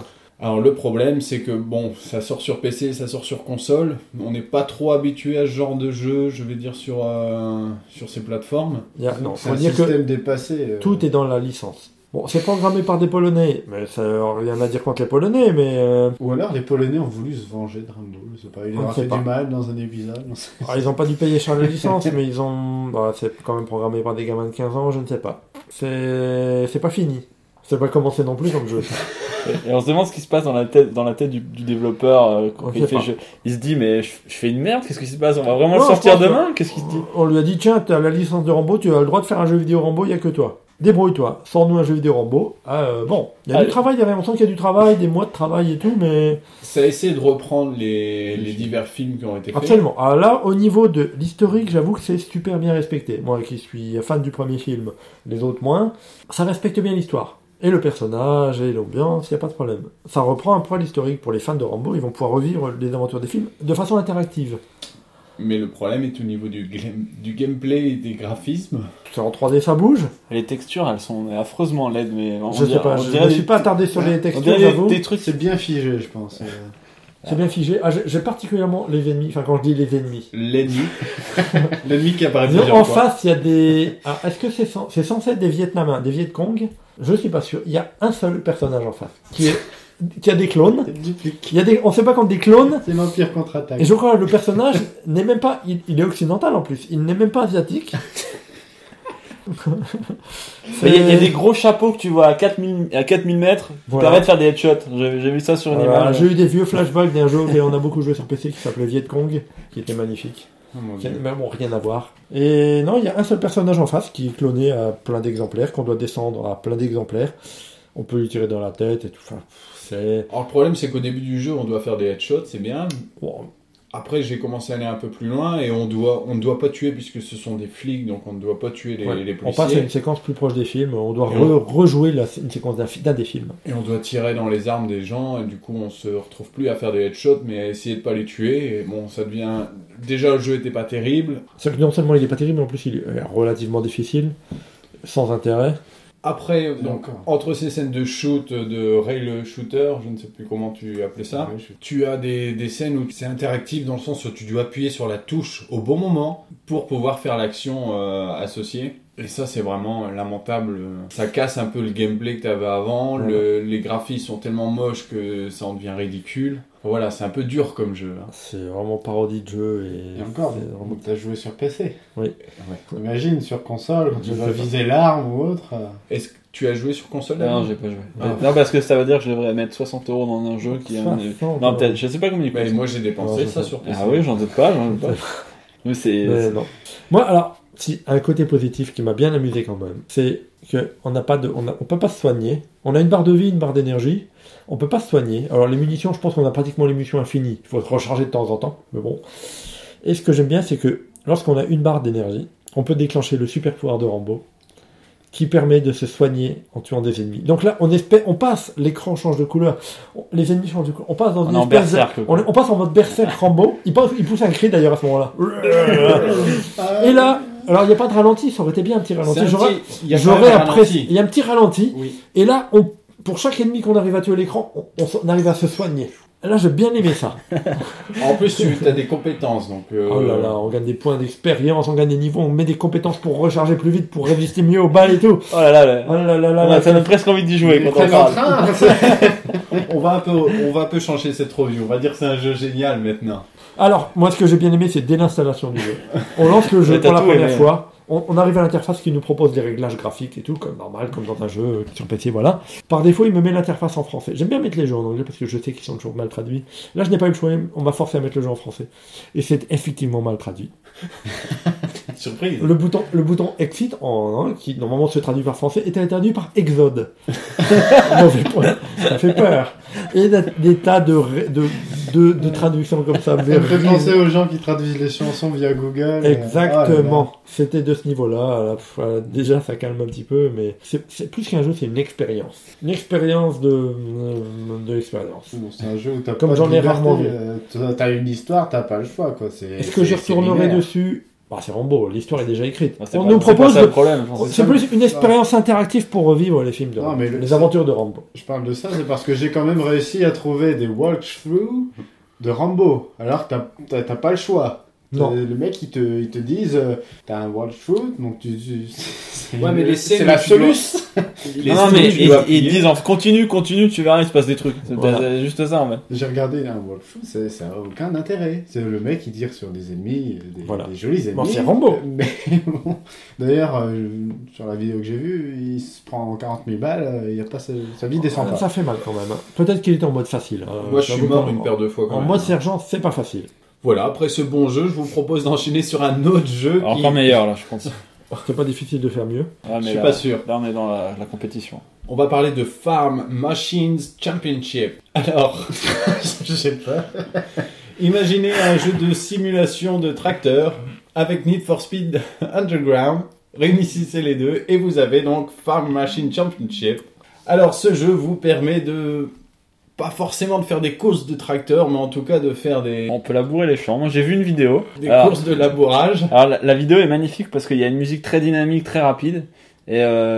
Alors le problème, c'est que bon, ça sort sur PC, ça sort sur console. On n'est pas trop habitué à ce genre de jeu, je vais dire, sur ces plateformes. Non, C'est faut un dire que système dépassé. tout est dans la licence. Bon, c'est programmé par des Polonais, mais ça rien à dire contre les Polonais, mais Ou alors les Polonais ont voulu se venger de Rambo, je sais pas, ils On leur ne ont sait fait pas. du mal dans un épisode. on sait- ils ont pas dû payer cher la licence, mais ils ont, c'est quand même programmé par des gamins de 15 ans, je ne sais pas. C'est pas fini. C'est pas commencé non plus comme jeu. Et on se demande ce qui se passe dans la tête du développeur quand On il sait fait pas. le jeu. Il se dit, mais je fais une merde, qu'est-ce qui se passe? On va vraiment Non, le sortir je pense demain? Qu'est-ce qu'il se dit? On lui a dit, tiens, t'as la licence de Rambo, tu as le droit de faire un jeu vidéo Rambo, il y a que toi. Débrouille-toi, sors-nous un jeu vidéo Rambo. Bon, il y a Allez. du travail derrière, on sent qu'il y a du travail, des mois de travail et tout, mais... Ça a essayé de reprendre les divers films qui ont été faits. Absolument. Alors là, au niveau de l'historique, j'avoue que c'est super bien respecté. Moi qui suis fan du premier film, les autres moins, ça respecte bien l'histoire. Et le personnage, et l'ambiance, il n'y a pas de problème. Ça reprend un peu l'historique pour les fans de Rambo, ils vont pouvoir revivre les aventures des films de façon interactive. Mais le problème est au niveau du gameplay et des graphismes. C'est en 3D, ça bouge. Les textures, elles sont affreusement laides, mais Je sais pas, je ne suis pas attardé sur les on textures, dirait j'avoue. des trucs. C'est bien figé, je pense. C'est bien figé. Ah, j'ai particulièrement les ennemis, enfin quand je dis les ennemis. L'ennemi. L'ennemi qui apparaît Disons, plusieurs en fois. face, il y a des... Ah, est-ce que c'est censé être des Vietnamiens, des Viet Cong? Je suis pas sûr. Il y a un seul personnage en face, qui a des clones. On sait pas contre des clones. C'est l'Empire contre-attaque. Et je crois que le personnage n'est même pas... Il est occidental en plus. Il n'est même pas asiatique. Mais il y a des gros chapeaux que tu vois à 4000 mètres qui Voilà. permettent de faire des headshots. J'ai vu ça sur une Voilà, image. j'ai eu des vieux flashbacks d'un jeu et on a beaucoup joué sur PC qui s'appelait Viet Cong, qui était magnifique. Oh mon Dieu. Mais bon, rien à voir. Et non, il y a un seul personnage en face qui est cloné à plein d'exemplaires, qu'on doit descendre à plein d'exemplaires. On peut lui tirer dans la tête et tout. Enfin, c'est... Alors le problème c'est qu'au début du jeu on doit faire des headshots, c'est bien. Bon, Après j'ai commencé à aller un peu plus loin et on ne doit pas tuer puisque ce sont des flics donc on ne doit pas tuer les ouais. policiers. On passe à une séquence plus proche des films. On doit Et on- rejouer une séquence d'un des films. Et on doit tirer dans les armes des gens et du coup on se retrouve plus à faire des headshots mais à essayer de pas les tuer et bon ça devient... Déjà le jeu était pas terrible. C'est que non seulement il est pas terrible, mais en plus il est relativement difficile, sans intérêt. Après, donc, D'accord. entre ces scènes de shoot, de rail shooter, je ne sais plus comment tu appelais ça, Ouais, je- tu as des scènes où c'est interactif dans le sens où tu dois appuyer sur la touche au bon moment pour pouvoir faire l'action associée. Et ça, c'est vraiment lamentable. Ça casse un peu le gameplay que tu avais avant. Voilà. Les graphismes sont tellement moches que ça en devient ridicule. Voilà, c'est un peu dur comme jeu. Hein. C'est vraiment parodie de jeu et... Et encore, c'est vraiment- donc t'as joué sur PC. Oui. Imagine sur console, quand tu Je dois sais pas. viser l'arme ou autre. Est-ce que tu as joué sur console Non, David j'ai pas joué. Ah. Non, parce que ça veut dire que je devrais mettre 60 € dans un jeu qui a... 60, Non, peut-être, je sais pas combien il Mais coûte. moi j'ai dépensé Non, ça je- sur PC. Ah oui, j'en doute pas. Mais c'est... Mais non. Moi, alors, si, un côté positif qui m'a bien amusé quand même, c'est qu'on n'a pas on peut pas se soigner. On a une barre de vie, une barre d'énergie. On peut pas se soigner. Alors, les munitions, je pense qu'on a pratiquement les munitions infinies. Il faut se recharger de temps en temps, mais bon. Et ce que j'aime bien, c'est que lorsqu'on a une barre d'énergie, on peut déclencher le super pouvoir de Rambo, qui permet de se soigner en tuant des ennemis. Donc là, on passe, l'écran change de couleur, les ennemis changent de couleur, on passe dans On une est en espèce de- berserk, quoi. on passe en mode berserk Rambo, il pousse un cri d'ailleurs à ce moment-là. Et là, alors il n'y a pas de ralenti, ça aurait été bien un petit ralenti. C'est un J'aurais petit- il y a quand j'aurais même un apprécié. ralenti. Il y a un petit ralenti, Oui. et là, pour chaque ennemi qu'on arrive à tuer à l'écran, on arrive à se soigner. Et là, j'ai bien aimé ça. En plus, tu as des compétences, donc... Oh là là, on gagne des points d'expérience, on gagne des niveaux, on met des compétences pour recharger plus vite, pour résister mieux aux balles et tout. Oh là là, Oh là là là on là, a, ça donne presque envie d'y jouer Il est quand on très en parle. train. on va un peu changer cette review. On va dire que c'est un jeu génial maintenant. Alors, moi, ce que j'ai bien aimé, c'est dès l'installation du jeu. On lance le jeu Mais t'as pour la tout première aimé. fois. On arrive à l'interface qui nous propose des réglages graphiques et tout, comme normal, comme dans un jeu sur PC, voilà. Par défaut, il me met l'interface en français. J'aime bien mettre les jeux en anglais parce que je sais qu'ils sont toujours mal traduits. Là, je n'ai pas eu le choix, on m'a forcé à mettre le jeu en français. Et c'est effectivement mal traduit. Surprise. Le bouton Exit, qui normalement se traduit par français, était traduit par Exode. Mauvais point. Ça fait peur. Et des tas de traductions comme ça. Ça me fait penser aux gens qui traduisent les chansons via Google. Exactement. C'était de ce niveau-là. Déjà, ça calme un petit peu, mais c'est plus qu'un jeu, c'est une expérience. Une expérience de l'expérience. Bon, c'est un jeu où t'as Comme pas j'en de ai liberté. rarement vu. T'as une histoire, t'as pas le choix, quoi. Est-ce que j'y retournerai dessus? Bah, c'est Rambo, l'histoire est déjà écrite. Ah, c'est On pas- nous c'est pas propose ça le problème. c'est plus une expérience interactive pour revivre les films de Non, Rambo, mais les aventures de Rambo. Je parle de ça, c'est parce que j'ai quand même réussi à trouver des walkthroughs de Rambo. Alors que t'as pas le choix. Non. Le mec, ils te disent, t'as un walkthrough, donc c'est Ouais, mais les scènes c'est où l'absolus. Non, mais ils disent continue, tu verras, il se passe des trucs. C'est Voilà. juste ça en fait. J'ai regardé un walkthrough, ça n'a aucun intérêt. C'est le mec qui tire sur des ennemis, Voilà. des jolis ennemis. Bon, c'est Rambo. Mais bon, d'ailleurs, sur la vidéo que j'ai vue, il se prend 40 000 balles, il y a pas sa vie descend pas. Ça fait mal quand même. Hein. Peut-être qu'il était en mode facile. Moi, je suis mort une paire de fois quand En même. mode sergent, c'est pas facile. Voilà, après ce bon jeu, je vous propose d'enchaîner sur un autre jeu. Alors, qui... encore meilleur là, je pense. C'est pas difficile de faire mieux. Ah, mais Je suis là- pas sûr. Là, on est dans la compétition. On va parler de Farm Machines Championship. Alors, Je sais pas. imaginez un jeu de simulation de tracteur avec Need for Speed Underground. Réunissez les deux et vous avez donc Farm Machine Championship. Alors, ce jeu vous permet de... pas forcément de faire des courses de tracteur, mais en tout cas de faire des On peut labourer les champs. Moi, j'ai vu une vidéo. Alors- courses de labourage. Alors la vidéo est magnifique parce qu'il y a une musique très dynamique, très rapide et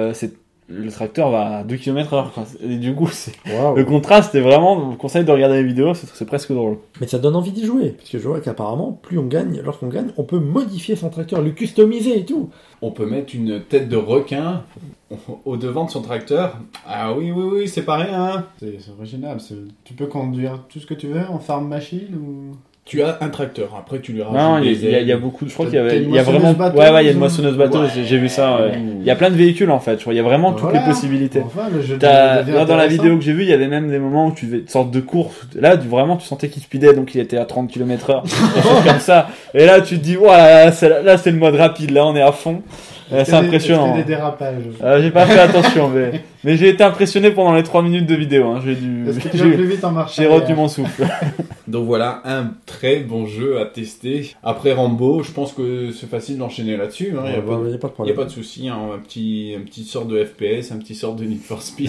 le tracteur va à 2 km/h. Et du coup, Waouh. le contraste est vraiment. Je vous conseille de regarder les vidéos, c'est presque drôle. Mais ça donne envie d'y jouer. Parce que je vois qu'apparemment, lorsqu'on gagne, on peut modifier son tracteur, le customiser et tout. On peut mettre une tête de requin au devant de son tracteur. Ah oui, c'est pas rien. Hein. C'est original. Tu peux conduire tout ce que tu veux en farm machine ou... Tu as un tracteur, après tu lui rajoutes Non, il des y ailes. a beaucoup. Je crois T'as- qu'il y t'as avait. une Il y a vraiment. moissonneuse batteuse, Ouais, il y a une ou- moissonneuse bateuse. Ouais. J'ai vu ça. Ouais. Il y a plein de véhicules en fait. Je crois. Il y a vraiment toutes Voilà. les possibilités. Enfin, le jeu Là, devient dans la intéressant. vidéo que j'ai vue, il y avait même des moments où tu faisais une sorte de course. Là, vraiment, tu sentais qu'il speedait, donc il était à 30 km/h. Des choses comme ça. Et là, tu te dis, là, c'est le mode rapide. Là, on est à fond. Est-ce C'est qu'il y a impressionnant. des dérapages. J'ai pas fait attention, mais j'ai été impressionné pendant les 3 minutes de vidéo. Hein. Est-ce que tu vas J'ai plus vite en marche j'ai retenu mon souffle. Donc voilà, un très bon jeu à tester. Après Rambo, je pense que c'est facile d'enchaîner là-dessus. Il n'y a, Il n'y a pas de y a problème. pas de souci. Hein. Un petit sort de FPS, un petit sort de Need for Speed.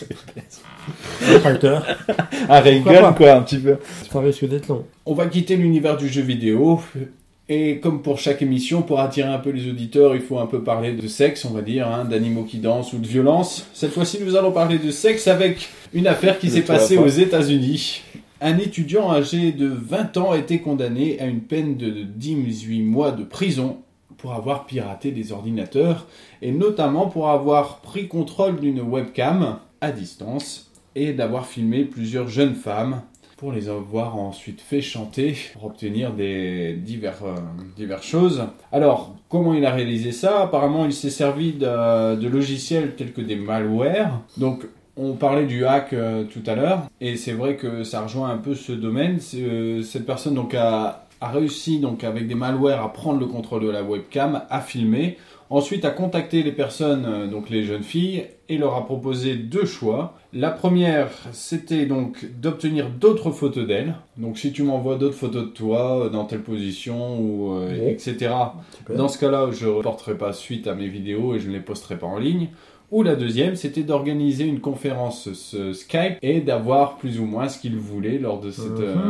Le tracteur, Un Reagan, pas quoi, un petit peu. ça risque d'être long. On va quitter l'univers du jeu vidéo. Et comme pour chaque émission, pour attirer un peu les auditeurs, il faut un peu parler de sexe, on va dire, hein, d'animaux qui dansent ou de violence. Cette fois-ci, nous allons parler de sexe avec une affaire qui s'est passée aux États-Unis. Un étudiant âgé de 20 ans a été condamné à une peine de 18 mois de prison pour avoir piraté des ordinateurs et notamment pour avoir pris contrôle d'une webcam à distance et d'avoir filmé plusieurs jeunes femmes pour les avoir ensuite fait chanter pour obtenir des diverses choses. Alors, comment il a réalisé ça? Apparemment, il s'est servi de logiciels tels que des malwares. Donc, on parlait du hack tout à l'heure, et c'est vrai que ça rejoint un peu ce domaine. Cette personne donc a réussi donc avec des malwares à prendre le contrôle de la webcam, à filmer. Ensuite, a contacté les personnes, donc les jeunes filles, et leur a proposé 2 choix. La première, c'était donc d'obtenir d'autres photos d'elles. Donc, si tu m'envoies d'autres photos de toi, dans telle position, ou etc. Super. Dans ce cas-là, je ne reporterai pas suite à mes vidéos et je ne les posterai pas en ligne. Ou la deuxième, c'était d'organiser une conférence Skype et d'avoir plus ou moins ce qu'il voulait lors de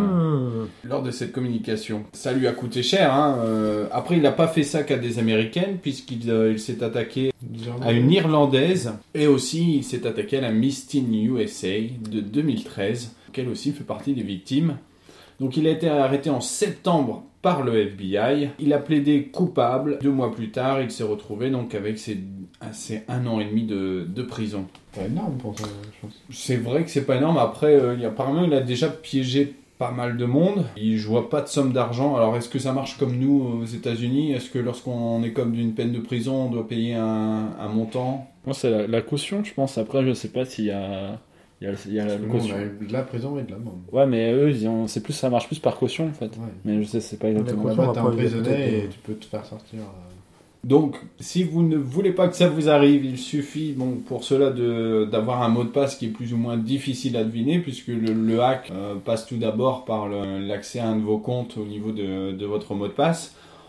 cette communication. Ça lui a coûté cher. Hein. Après, il n'a pas fait ça qu'à des Américaines, puisqu'il s'est attaqué à une Irlandaise et aussi il s'est attaqué à la Miss Teen USA de 2013, qu'elle aussi fait partie des victimes. Donc il a été arrêté en septembre par le FBI. Il a plaidé coupable. 2 mois plus tard, il s'est retrouvé donc avec ses 1 an et demi de prison. C'est énorme pour ça, je pense. C'est vrai que c'est pas énorme. Après, apparemment, il a déjà piégé pas mal de monde. Il joue pas de somme d'argent. Alors, est-ce que ça marche comme nous aux États-Unis? Est-ce que lorsqu'on est comme d'une peine de prison, on doit payer un montant? Moi, c'est la caution, je pense. Après, je sais pas s'il y a... Il y a la Nous, caution. on a de la prison et de la mort. Ouais, mais eux, ça marche plus par caution en fait. Ouais. Mais je sais, c'est pas exactement. caution, Là-bas, t'es après, il y a emprisonné peut-être, et tu peux te faire sortir. Donc, si vous ne voulez pas que ça vous arrive, il suffit pour cela d'avoir un mot de passe qui est plus ou moins difficile à deviner, puisque le hack passe tout d'abord par l'accès à un de vos comptes au niveau de votre mot de passe.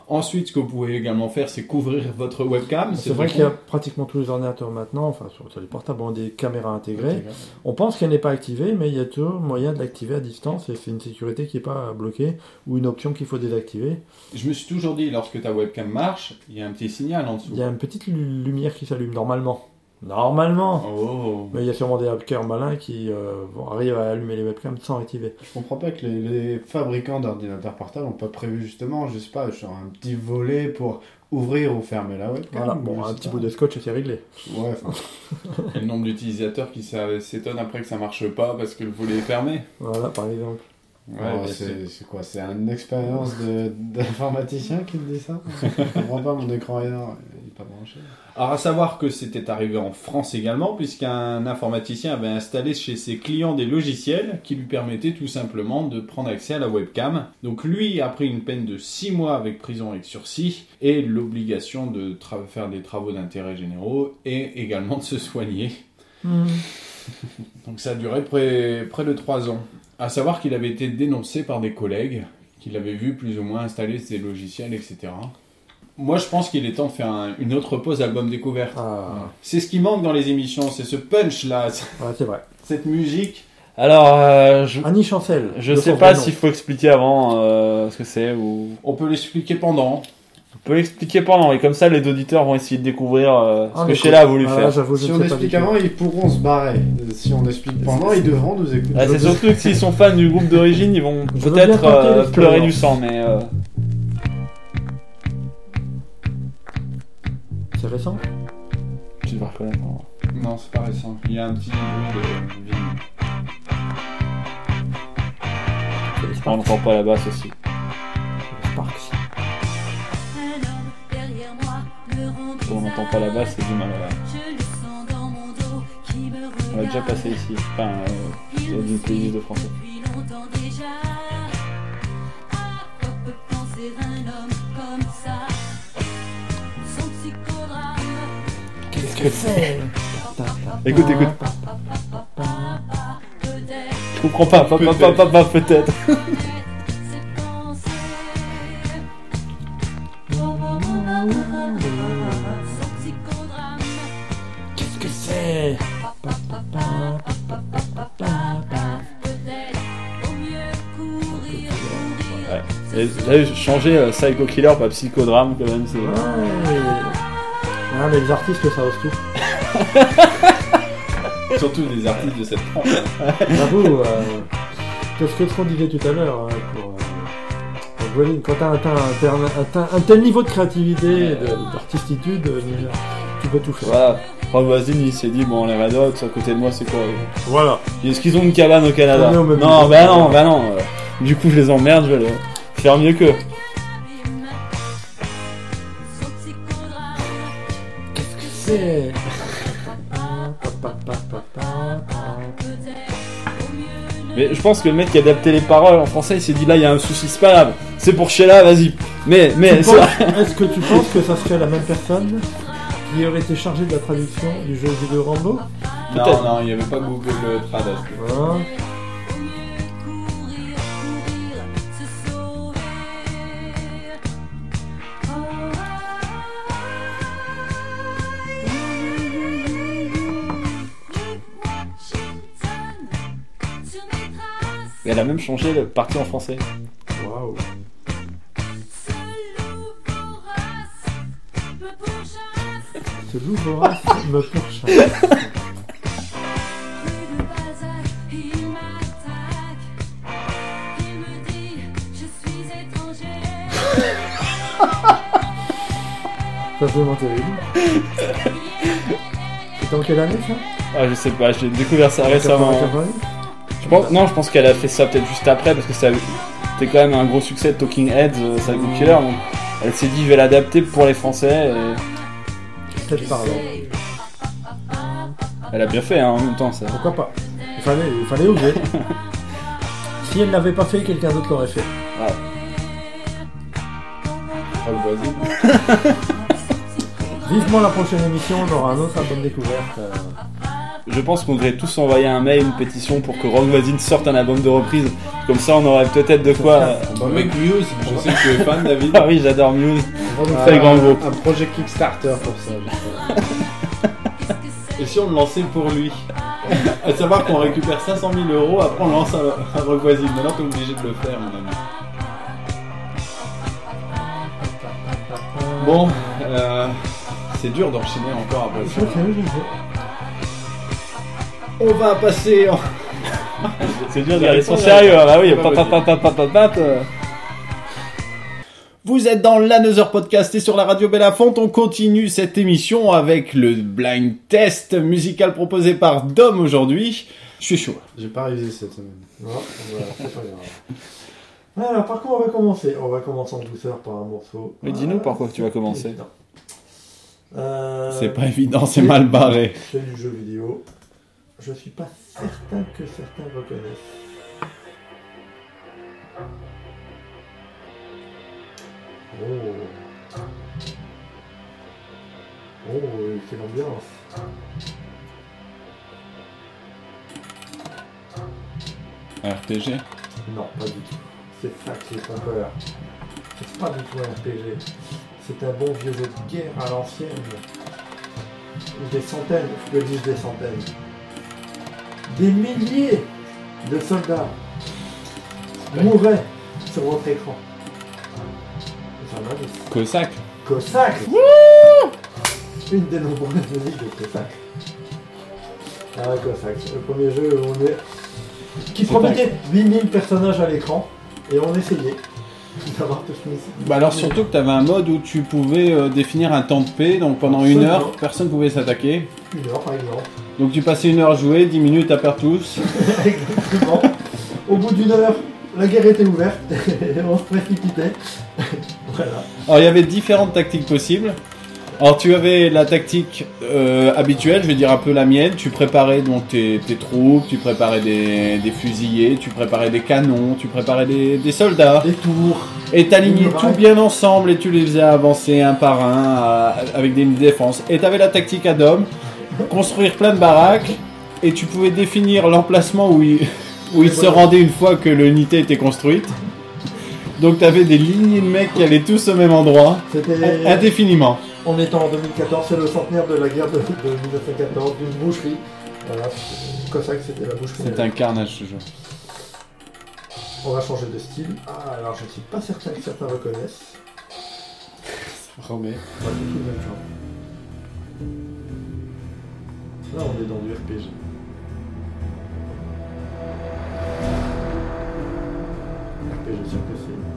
Ensuite, ce que vous pouvez également faire, c'est couvrir votre webcam. C'est vrai qu'il y a pratiquement tous les ordinateurs maintenant, enfin sur les portables, ont des caméras intégrées. On pense qu'elle n'est pas activée, mais il y a toujours moyen de l'activer à distance et c'est une sécurité qui n'est pas bloquée ou une option qu'il faut désactiver. Je me suis toujours dit, lorsque ta webcam marche, il y a un petit signal en dessous. Il y a une petite lumière qui s'allume normalement. Oh. Mais il y a sûrement des hackers malins qui arrivent à allumer les webcams sans activer. Je comprends pas que les fabricants d'ordinateurs portables n'ont pas prévu justement, je sais pas, genre un petit volet pour ouvrir ou fermer la webcam. Voilà, bon, un petit bout de scotch et c'est réglé. Ouais, enfin, Et le nombre d'utilisateurs qui s'étonnent après que ça marche pas parce que le volet est fermé. Voilà, par exemple. Ouais, oh, mais c'est quoi? C'est une expérience d'informaticien qui me dit ça? Je comprends pas, mon écran est là, il est pas branché. Alors à savoir que c'était arrivé en France également, puisqu'un informaticien avait installé chez ses clients des logiciels qui lui permettaient tout simplement de prendre accès à la webcam. Donc lui a pris une peine de 6 mois avec prison avec sursis et l'obligation de faire des travaux d'intérêt généraux et également de se soigner. Donc ça a duré près de 3 ans. À savoir qu'il avait été dénoncé par des collègues qui l'avaient vu plus ou moins installer ses logiciels, etc. Moi, je pense qu'il est temps de faire une autre pause album découverte. Ah. C'est ce qui manque dans les émissions, c'est ce punch-là, Ouais, c'est vrai. cette musique. Alors, Annie Chancel. je de sais son pas vrai nom. s'il faut expliquer avant ce que c'est ou... On peut l'expliquer pendant. On peut l'expliquer pendant, et comme ça les auditeurs vont essayer de découvrir ce que mais Sheila a voulu ah, faire. j'avoue, je Si ne on sais pas explique du tout. avant, ils pourront se barrer. Si on explique pendant, ils devront nous écouter. Ah, c'est surtout que s'ils sont fans du groupe d'origine, ils vont Je veux bien peut-être tenter l'expérience. pleurer du sang, mais... C'est récent. Tu devrais reconnaître. hein. Non, c'est pas récent. Il y a un petit bruit de vinyle. C'est les On Sparks. n'entend pas la basse aussi. Les Sparks. Un homme derrière moi me rend On n'entend pas la basse, c'est du mal à la... Je le sens dans mon dos qui me regarde. On l'a déjà passé ici. Enfin, dans une playlist de français. Depuis longtemps déjà. À quoi peut penser un homme comme ça? Son psychodrame. Qu'est-ce que c'est? Écoute. Peut-être Je comprends pas, peut-être. ses pensées. Son psychodrame. Qu'est-ce que c'est? Peut-être au mieux courir. Ouais. Et là, changer Psycho Killer par Psychodrame, quand même, c'est... Ouais. Ah, mais les artistes, ça ose tout. Surtout des artistes de cette tranche. J'avoue, ce qu'on disait tout à l'heure, pour Gwyneth, quand t'as atteint un tel niveau de créativité, d'artistitude, tu peux tout faire. Voilà. Rob Voisine, il s'est dit, bon, les Red Hot, à côté de moi, c'est quoi Voilà. Est-ce qu'ils ont une cabane au Canada? On est au même Non, niveau. bah non. Du coup, je les emmerde, je vais faire mieux qu'eux. Son psychodrame. C'est... Mais je pense que le mec qui a adapté les paroles en français, il s'est dit, là, il y a un souci, c'est pas grave. C'est pour Sheila, vas-y. Mais Est-ce que tu penses que ça serait la même personne qui aurait été chargée de la traduction du jeu vidéo Rambo? Peut-être. Non, il n'y avait pas Google Trad. Hein? Courir, se sauver. Washington, sur mes traces, elle a même changé le parti en français. Waouh. ce loup vorace me pourchasse. Ce loup vorace me pourchasse. Plus de bazar, il m'attaque. Il me dit, je suis étranger. Ça c'est vraiment terrible. C'est en quelle année ça? Ah, je sais pas, j'ai découvert ça récemment. 88? Je pense qu'elle a fait ça peut-être juste après, parce que c'était quand même un gros succès de Talking Heads, Psycho Killer, donc elle s'est dit, je vais l'adapter pour les Français, et Peut-être par là. elle a bien fait, hein, en même temps, ça. Pourquoi pas? Il fallait oser. Si elle l'avait pas fait, quelqu'un d'autre l'aurait fait. Ouais. Rob Voisine. Vivement la prochaine émission, on aura un autre album découverte. Je pense qu'on devrait tous envoyer un mail, une pétition pour que Rock Voisine sorte un album de reprise. Comme ça, on aurait peut-être de quoi. Avec Muse, je sais que tu es fan, David. Ah oui, j'adore Muse. On va nous Très faire grand groupe. un projet Kickstarter pour ça. j'espère. Et si on le lançait pour lui? À savoir qu'on récupère 500 000 €, après on lance un Rock Voisine. Maintenant, t'es obligé de le faire, mon ami. Bon, c'est dur d'enchaîner encore après ça. On va passer en... C'est dur de garder son sérieux. Bah oui, pap. Vous êtes dans l'Another Podcast et sur la radio Belafonte, on continue cette émission avec le blind test musical proposé par Dom aujourd'hui. Je suis chaud. J'ai pas révisé cette semaine. Non, voilà, c'est pas grave. Alors, par quoi on va commencer? On va commencer en douceur par un morceau. Mais dis-nous par quoi tu vas commencer. C'est pas évident, c'est mal barré. C'est du jeu vidéo. Je suis pas certain que certains reconnaissent. Oh, c'est l'ambiance. RPG. Non, pas du tout. C'est ça qui est trompeur. C'est pas du tout un RPG. C'est un bon vieux jeu de guerre à l'ancienne. Des centaines, je dis des centaines. Des milliers de soldats mouraient sur votre écran. C'est un indice. Cossack. Cossack. Une des nombreuses musiques de Cossack. Ah, Cossack, c'est le premier jeu où on est... qui promettait 8000 personnages à l'écran, et on essayait d'avoir tout ce musique. Bah alors surtout que t'avais un mode où tu pouvais définir un temps de paix, donc pendant une heure, personne pouvait s'attaquer. Une heure par exemple. Donc tu passais une heure à jouer, 10 minutes à perdre tous. Exactement. Au bout d'une heure, la guerre était ouverte, et on se précipitait. Voilà. Alors il y avait différentes tactiques possibles. Alors tu avais la tactique habituelle, je vais dire un peu la mienne. Tu préparais donc tes troupes, tu préparais des fusiliers, tu préparais des canons, tu préparais des soldats. Des tours. Et t'alignais Des tout murailles. bien ensemble et tu les faisais avancer un par un avec des défenses. Et t'avais la tactique à Dom, construire plein de baraques et tu pouvais définir l'emplacement où il se rendait une fois que l'unité était construite. Donc t'avais des lignées de mecs qui allaient tous au même endroit, C'était... indéfiniment. On est en 2014, c'est le centenaire de la guerre de 1914, d'une boucherie. Voilà, Cossack, c'était la boucherie. C'est un carnage ce jeu. On va changer de style. Ah, alors je ne suis pas certain que certains reconnaissent. Remets. Pas du tout le même genre. Là, on est dans du RPG. RPG sûr que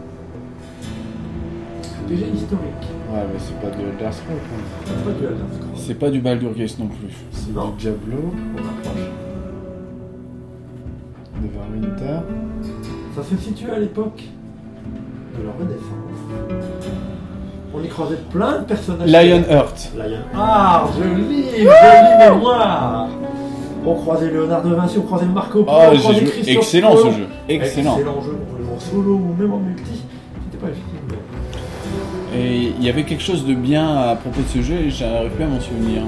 c'est. RPG historique. Ouais, mais c'est pas de Elder Scrolls. quoi. C'est pas du Elder Scrolls. C'est pas du Baldur's Gate non plus. C'est Non. du Diablo, On approche. Neverwinter. Ça se situe à l'époque de la Renaissance. On y croisait plein de personnages. Lionheart. Lionheart, joli mémoire. On croisait Léonard de Vinci, on croisait Marco Polo, Oh, on j'ai croisait joué. Christophe Excellent Colomb. ce jeu. Excellent. Excellent jeu, on jouait en solo ou même en multi. C'était pas évident. Et il y avait quelque chose de bien à propos de ce jeu et j'arrive plus à m'en souvenir.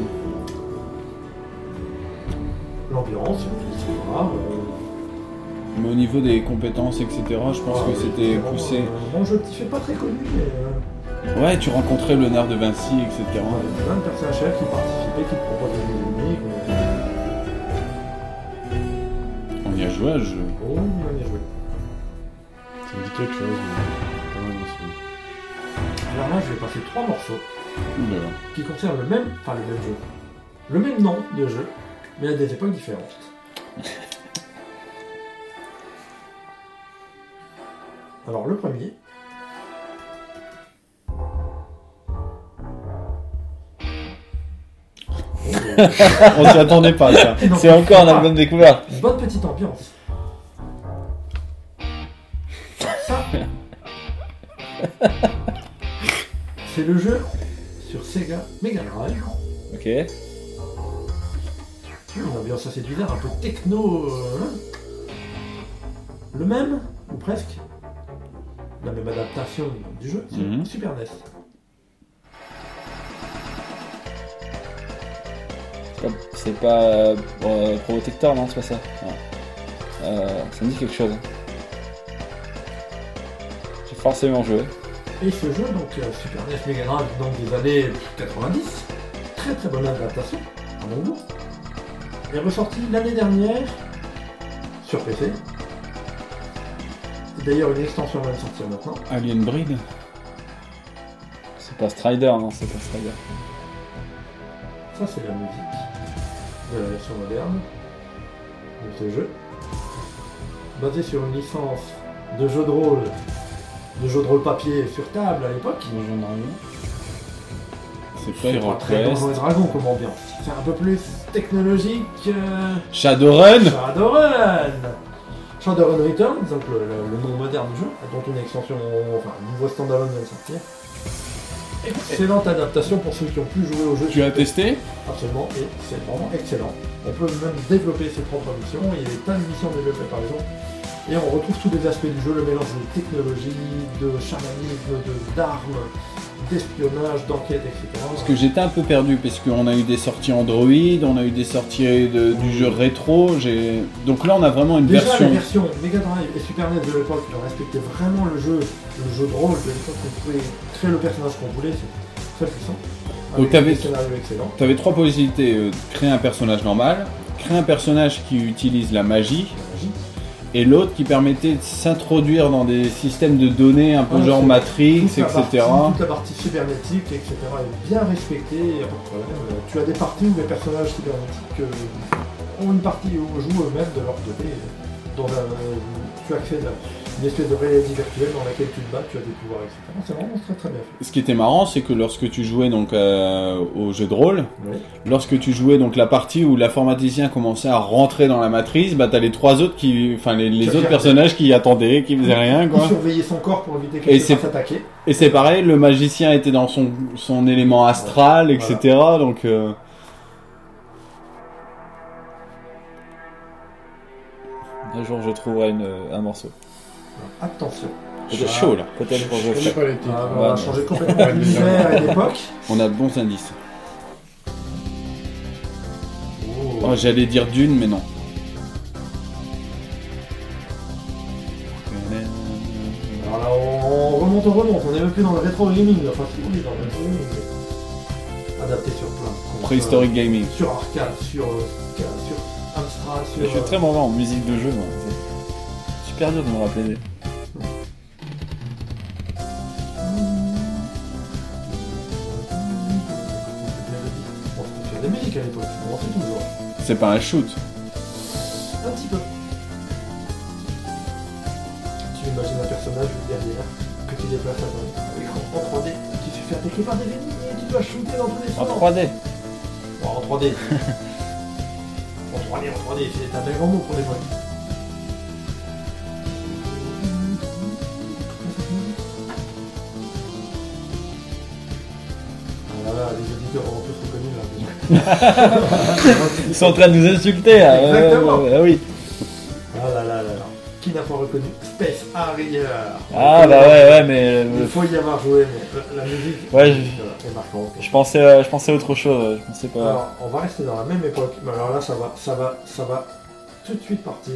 L'ambiance, l'histoire. Mais au niveau des compétences, etc., je pense que c'était poussé. Bon jeu qui fait pas très connu, mais. Ouais, tu rencontrais Léonard de Vinci, etc. Il y a plein de personnages chefs qui participaient, qui te proposaient des énigmes. On y a joué à ce jeu. Oh, on y a joué. Ça me dit quelque chose, mais pas mal de souvenir. Alors là, je vais passer 3 morceaux Oula. qui concernent le même jeu. Le même nom de jeu, mais à des époques différentes. Alors le premier. On s'y attendait pas, ça. Non, C'est encore un album découvert. Une bonne petite ambiance. Ça, c'est le jeu sur Sega Mega Drive. Ok. Une ambiance assez bizarre, un peu techno. Le même, ou presque. La même adaptation du jeu, c'est Mhm. Super NES. C'est pas Protector, non, c'est pas ça. Non. Ça me dit quelque chose. J'ai forcément joué. Et ce jeu, donc Super NES Mega Drive, donc des années 90, très très bonne adaptation, à mon goût, est ressorti l'année dernière sur PC. Et d'ailleurs, une extension va sortir maintenant. Alien Breed. C'est pas Strider, non, c'est pas Strider. Ça, c'est la musique de la version moderne de ce jeu, basé sur une licence de jeu de rôle papier sur table à l'époque. C'est pas C'est pas très HeroQuest. Donjons et Dragons comme ambiance. C'est un peu plus technologique. Shadowrun. Shadowrun Returns, donc le nom moderne du jeu, dont une extension, enfin, un nouveau standalone vient de sortir. Excellente adaptation pour ceux qui ont pu jouer au jeu. Tu as testé? Absolument, et c'est vraiment excellent. On peut même développer ses propres missions, il y a des tas de missions développées par les gens. Et on retrouve tous les aspects du jeu, le mélange de technologie, de chamanisme, d'armes, d'espionnage, d'enquête, etc. Parce que j'étais un peu perdu, parce qu'on a eu des sorties Android, on a eu des sorties du jeu rétro. Donc là, on a vraiment une Déjà, version. les versions Mega Drive et Super NES de l'époque respectaient vraiment le jeu de rôle de l'époque. On pouvait créer le personnage qu'on voulait, c'est très puissant. Donc Avec des scénarios excellents. Tu avais trois possibilités, créer un personnage normal, créer un personnage qui utilise la magie, et l'autre qui permettait de s'introduire dans des systèmes de données un peu Ah, genre c'est- Matrix, toute la etc. toute la partie cybernétique, etc. est bien respectée, il n'y a pas de problème. Tu as des parties où les personnages cybernétiques ont une partie où jouent eux-mêmes de leur côté. Tu accèdes à une espèce de réalité virtuelle dans laquelle tu te bats, tu as des pouvoirs, etc. C'est vraiment très très bien fait. Ce qui était marrant, c'est que lorsque tu jouais donc au jeu de rôle, Oui. lorsque tu jouais donc la partie où l'informaticien commençait à rentrer dans la matrice, bah t'as les trois autres les Qui autres regardaient. personnages qui attendaient, qui faisaient rien Il quoi. surveillait son corps pour éviter Et qu'il se c'est- fasse attaquer. Et c'est pareil, le magicien était dans son élément astral, etc. Donc Un jour, je trouverai un morceau. Attention. c'est chaud là. Peut-être pour Je je connais fais. pas les titres. On va Ouais, changer complètement d'univers et d'époque. On a de bons indices. Oh. Oh, j'allais dire Dune, mais non. Alors là, on remonte, on n'est même plus dans le rétro gaming, enfin si on est dans le rétro gaming, mais adapté sur plein de consoles. Préhistorique Gaming. Sur arcade, sur Amstrad, sur... Je suis très mauvais en musique de jeu, moi. C'est super dur de me rappeler des. Bon, il y a des musiques à l'époque, on en fait toujours. C'est pas un shoot. Un petit peu. Tu imagines un personnage derrière, que tu déplaces à l'écran en 3D, qui se fait attaquer par des ennemis et tu dois shooter dans tous les En sens. 3D. Bon, en 3D. en 3D, c'est un bel grand mot pour des fois. Ah là là, les auditeurs auront tous reconnu là. Ils sont en train de nous insulter là. Exactement. Ah oui. Ah là là là là. Qui n'a pas reconnu Space Harrier? Ah bah ouais, mais. Il faut y avoir joué, mais la musique Ouais, est marquante. Je pensais à autre chose. Je pensais pas. Alors, on va rester dans la même époque, mais alors là, ça va tout de suite partir.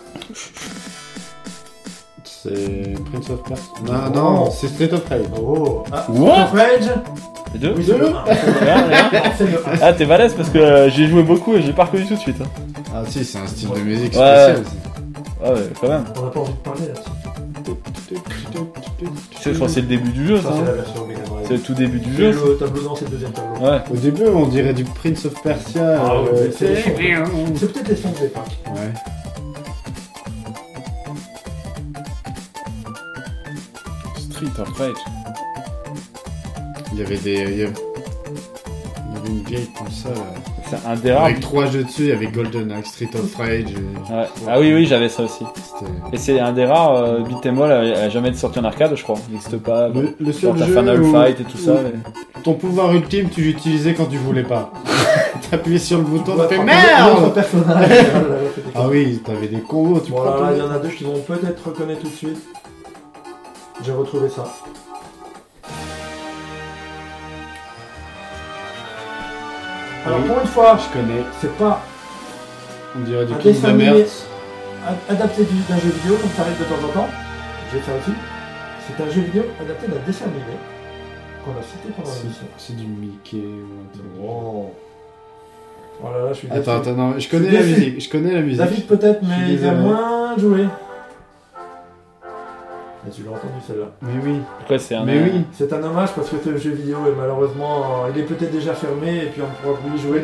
C'est Prince of Persia. Non. Non, c'est Street of Rage. Oh, ah, What? Street of Rage. Les deux Oui, c'est le 1. C'est le 1. Ah, t'es balèze parce que j'ai joué beaucoup et j'ai pas reconnu tout de suite. Hein. Ah si, c'est un style de musique Ouais. spécial. Ah ouais, quand même. On n'a pas envie de parler là-dessus. C'est le début du jeu, Ça, ça. c'est hein. la version Mega Drive. C'est le tout début du C'est jeu. le tableau dans, c'est le deuxième tableau. Ouais. Au début, on dirait du Prince of Persia. Ah ouais, c'est tu sais. C'est peut-être les sons de l'époque. Ouais. Street of Rage. Il y avait une vieille console C'est un des rares. avec 3 jeux dessus. Il y avait Golden Axe, Street of Rage. Ouais. Ah oui, j'avais ça aussi. C'était Et c'est un des rares beat'em all à jamais été sorti en arcade, je crois. Il n'existe pas. le Sur seul ta jeu Final où Fight et tout ça. mais- ton pouvoir ultime, tu l'utilisais quand tu voulais pas. T'appuyais sur le bouton, Ouais, t'as fait notre merde. personnage. Ah oui, t'avais des combos, tu Bon, prends alors là, ton- il y en a deux qui vont peut-être reconnaître tout de suite. J'ai retrouvé ça. Alors Oui. pour une fois, Je connais. c'est pas On dirait du un Kingdom dessin animé Hearts. adapté d'un jeu vidéo, comme ça arrive de temps en temps. J'ai fait ça aussi. C'est un jeu vidéo adapté d'un dessin animé qu'on a cité pendant l'émission. C'est du Mickey ou un truc. Oh. Oh là là, je suis déçu. Attends, non, je connais suis la déçu. musique. Je connais la musique. David peut-être, Je suis mais il a désolé. moins joué. Et tu l'as entendu celle-là. Mais oui. Pourquoi c'est un. Mais oui. C'est un hommage parce que ce jeu vidéo est malheureusement, il est peut-être déjà fermé et puis on pourra plus y jouer.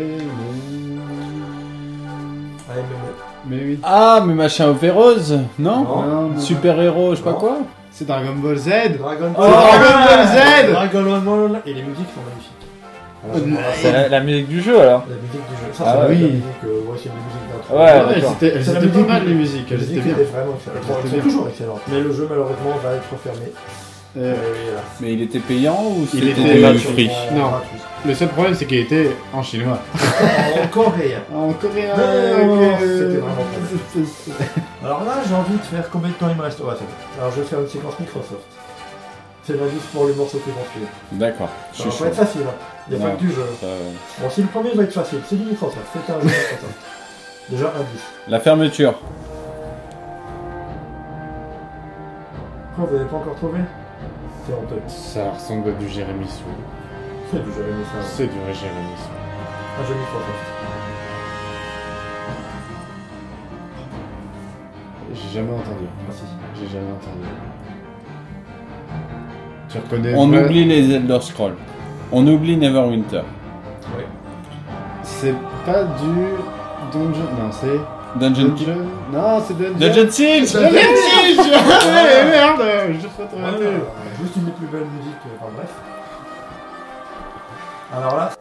Allez, Mais oui. Ah, mais machin opérose, non, Non. Super héros, je sais pas Non. quoi. C'est Dragon Ball Z. Dragon Oh, Dragon Ball Z. Dragon Ball et les musiques sont magnifiques. C'est la musique du jeu alors. La musique du jeu. Ça, Ah c'est oui. la musique, ouais, c'est une musique d'intro. Ouais, Ouais, d'accord. elles C'est la étaient pas musique mal du- les musiques. La Elles étaient musique bien. était vraiment excellente. Elles étaient C'est bien. toujours excellente. Mais le jeu, malheureusement, va être fermé. Euh, Hélas. Mais il était payant ou Il c'était était du gratuit. free? Non. Le seul problème, c'est qu'il était en chinois. En coréen. En coréen. C'était vraiment Alors là, j'ai envie de faire combien de temps il me reste. Ouais, c'est bon. Alors je vais faire une séquence Microsoft. C'est l'indice pour les morceaux qui vont suivre. D'accord, je Ça suis va chaud. être facile, hein. Il n'y a Non. pas que du jeu. Ça, Bon, si le premier va être facile, c'est du Microsoft. C'est un jeu Microsoft. Déjà, indice. La fermeture. Pourquoi vous n'avez pas encore trouvé? C'est honteux. Ça ressemble à du Jérémy Sou. C'est du jeu, mais ça. C'est du vrai Jérémy Sou. Un jeu Microsoft. J'ai jamais entendu. Ah si. J'ai jamais entendu. Tu reconnais On vrai- oublie les Elder Scrolls. On oublie Neverwinter. Oui. C'est pas du Dungeon. Non, c'est. Dungeon Dungeon. Non, c'est Dungeon. Dungeon Siege. Dungeon Siege. Ouais, merde. Je fais trop rater. Juste une des plus belles musiques, enfin bref. Alors là.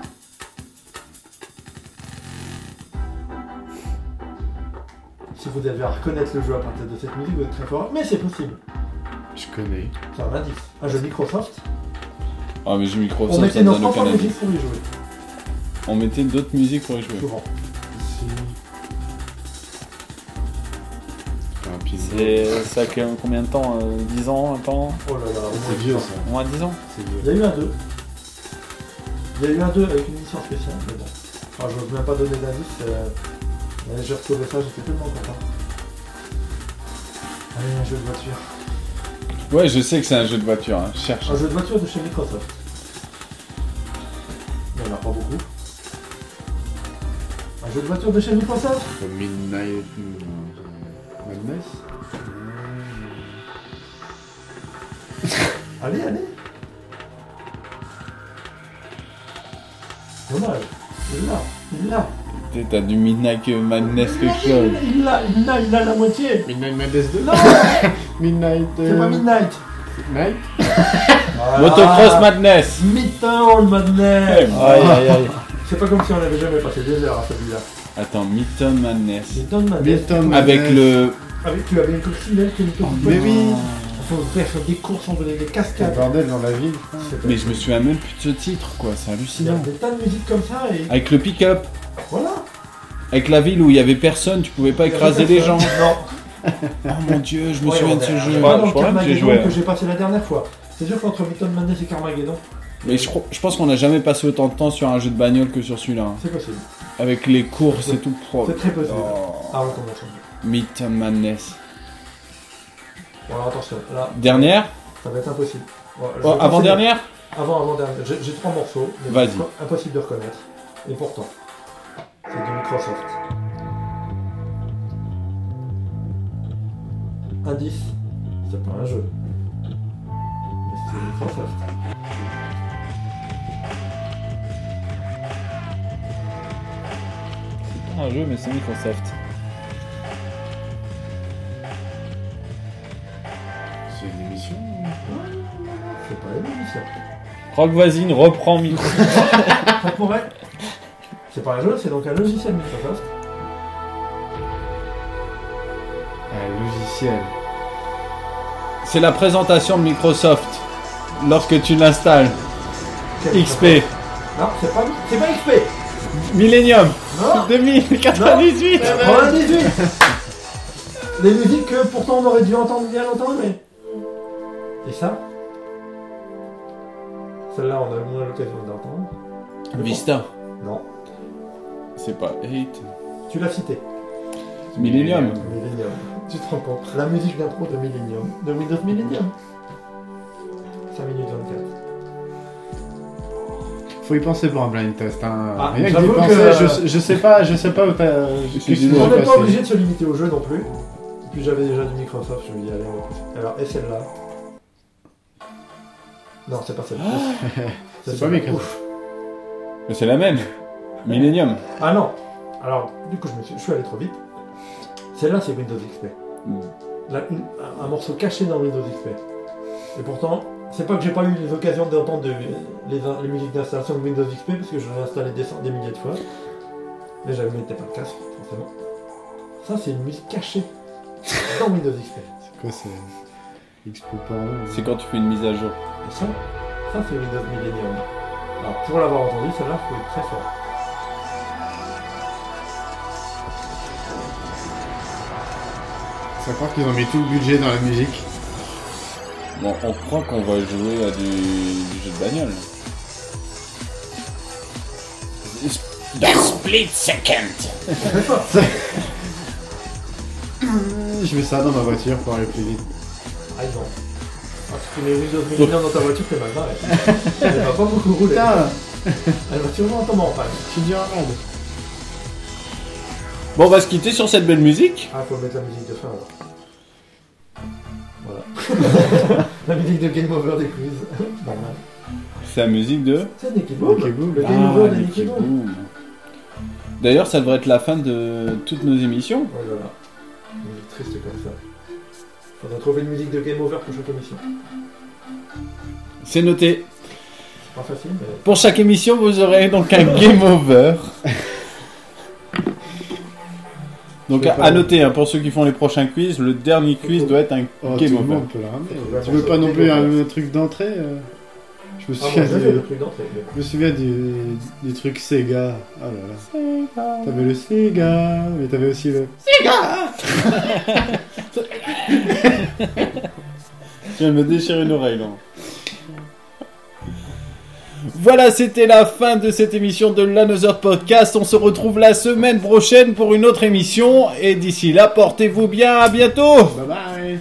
Si vous devez reconnaître le jeu à partir de cette musique, vous êtes très fort, mais c'est possible. Je connais. C'est un indice. Un jeu Microsoft. Ah mais j'ai On Microsoft, ça mettait me nos donne aucun propres avis. musiques pour y jouer, On mettait d'autres musiques pour y jouer. souvent. Si. C'est pas un pilier. Ça a combien de temps 10 ans, un temps Oh là là, C'est vieux ça. Moins 10 ans C'est Il vieux. y a eu un 2. Il y a eu un 2 avec une édition spéciale, mais bon. Alors, je ne veux même pas donner d'indice. Mais j'ai retrouvé ça, j'étais tellement content. Allez, un jeu de voiture. Ouais, je sais que c'est un jeu de voiture, hein. Je cherche. Un jeu de voiture de chez Microsoft. Il n'y en a pas beaucoup. Un jeu de voiture de chez Microsoft. Comme Midnight. Madness. Allez, allez. Dommage. Il l'a. Il l'a. T'as du Midnight Madness quelque chose. Il l'a la moitié. Midnight Madness 2. Non, Midnight. c'est pas Midnight. Night. Motocross Madness. Midtown Madness. Aïe, aïe, aïe. C'est pas comme si on avait jamais passé des heures à celui-là. Attends, Midtown Madness. Midtown Madness. Midtown Avec Madness. le... Avec tu avais une coccinelle qui nous tourne. Mais oui. Il faut faire des courses, on donnait des Quel cascades. bordel dans la ville. C'était- Mais je me souviens même plus de ce titre, quoi. C'est Il y a hallucinant. des tas de musiques comme ça et Avec le pick-up. voilà. Avec la ville où il y avait personne, tu pouvais pas écraser les gens. Non. Oh mon dieu, je me Ouais, souviens de on ce est- jeu. c'est pas dans Je le crois même que j'ai Carmageddon joué, que j'ai passé la dernière fois. C'est sûr qu'entre Midtown Madness et Carmageddon, Mais je pense qu'on a jamais passé autant de temps sur un jeu de bagnole que sur celui-là. hein. c'est possible. Avec les courses et tout. Oh, C'est très possible. oh. Ah, recommandation. Midtown Madness. Bon, alors attention, là, Dernière ça va être impossible. Bon, je Oh, vais passer- avant-dernière Avant-dernière. J'ai 3 morceaux. mais Vas-y. c'est impossible de reconnaître. Et pourtant, c'est du Microsoft. Indice, c'est pas un jeu. Mais c'est Microsoft. C'est pas un jeu, mais c'est Microsoft. C'est une émission. C'est pas une émission. Rock Voisine reprend Microsoft. Ça pourrait. C'est pas un jeu, c'est donc un logiciel Microsoft. Un logiciel. C'est la présentation de Microsoft lorsque tu l'installes. Quel XP. Non, c'est pas XP. Millennium. Non. 2098. 98. Les musiques que pourtant on aurait dû entendre bien longtemps, mais. Et ça? Celle-là, on a eu moins l'occasion d'entendre. Vista. Non. C'est pas 8. Tu l'as cité. Millennium. Millennium. Tu te rends compte. La musique d'intro de Millennium. De Windows Millennium. 5 minutes 24. Faut y penser pour un blind test. Hein. Ah, Rien que j'avoue d'y penser, que- je sais pas où t'as. C'est qu'est-ce du qui On s'est n'est pas passé. obligé de se limiter au jeu non plus. Et puis j'avais déjà du Microsoft, je me dis allez on va pousser. Alors, et celle-là. Non, c'est pas celle-là. C'est pas celle-là. Microsoft. Ouf. Mais c'est la même. Millennium. Ah non. Alors, du coup, je suis allé trop vite. Celle-là, c'est Windows XP. Un morceau caché dans Windows XP. Et pourtant, c'est pas que j'ai pas eu les occasions d'entendre les musiques d'installation de Windows XP, parce que je l'ai installé des milliers de fois. Mais j'avais mettais pas le casque, forcément. Ça, c'est une musique cachée dans Windows XP. C'est quoi, c'est Expo porno? C'est quand tu fais une mise à jour. Et ça c'est Windows Millennium. Alors, pour l'avoir entendu, celle-là, il faut être très fort. Ça croire qu'ils ont mis tout le budget dans la musique. Bon, on croit qu'on va jouer à du jeu de bagnole. The split second. Je mets ça dans ma voiture pour aller plus vite. Ah non. Ah, si tu mets Windows Millennium dans ta voiture, t'es mal barré. Elle va pas beaucoup rouler. Putain, Elle va sûrement tomber en panne. je suis dur à rade. Bon, on va se quitter sur cette belle musique. Ah, faut mettre la musique de fin alors. Voilà. La musique de Game Over des quiz. Normal. C'est la musique de... C'est Nicky Boom. Nicky Boom. Le Game Over de Nicky Nicky Boom. Boom. D'ailleurs, ça devrait être la fin de toutes nos émissions. Oh là là. Une musique triste comme ça. Faudra trouver une musique de Game Over pour chaque émission. C'est noté. C'est pas facile, mais. Pour chaque émission, vous aurez donc un Game Over. Donc à noter, hein, pour ceux qui font les prochains quiz, le dernier quiz doit être un Oh, Game tout le Over. monde peut le ramener. Ouais, Tu veux bon, pas non Game plus Over. un truc d'entrée Je me Ah, souviens, bon, j'ai le truc d'entrée. je me souviens du truc Sega. Oh là là. T'avais le Sega, mais t'avais aussi le... Je viens de me déchirer une oreille là. Voilà, c'était la fin de cette émission de l'Another Podcast. On se retrouve la semaine prochaine pour une autre émission. Et d'ici là, portez-vous bien. À bientôt. Bye bye.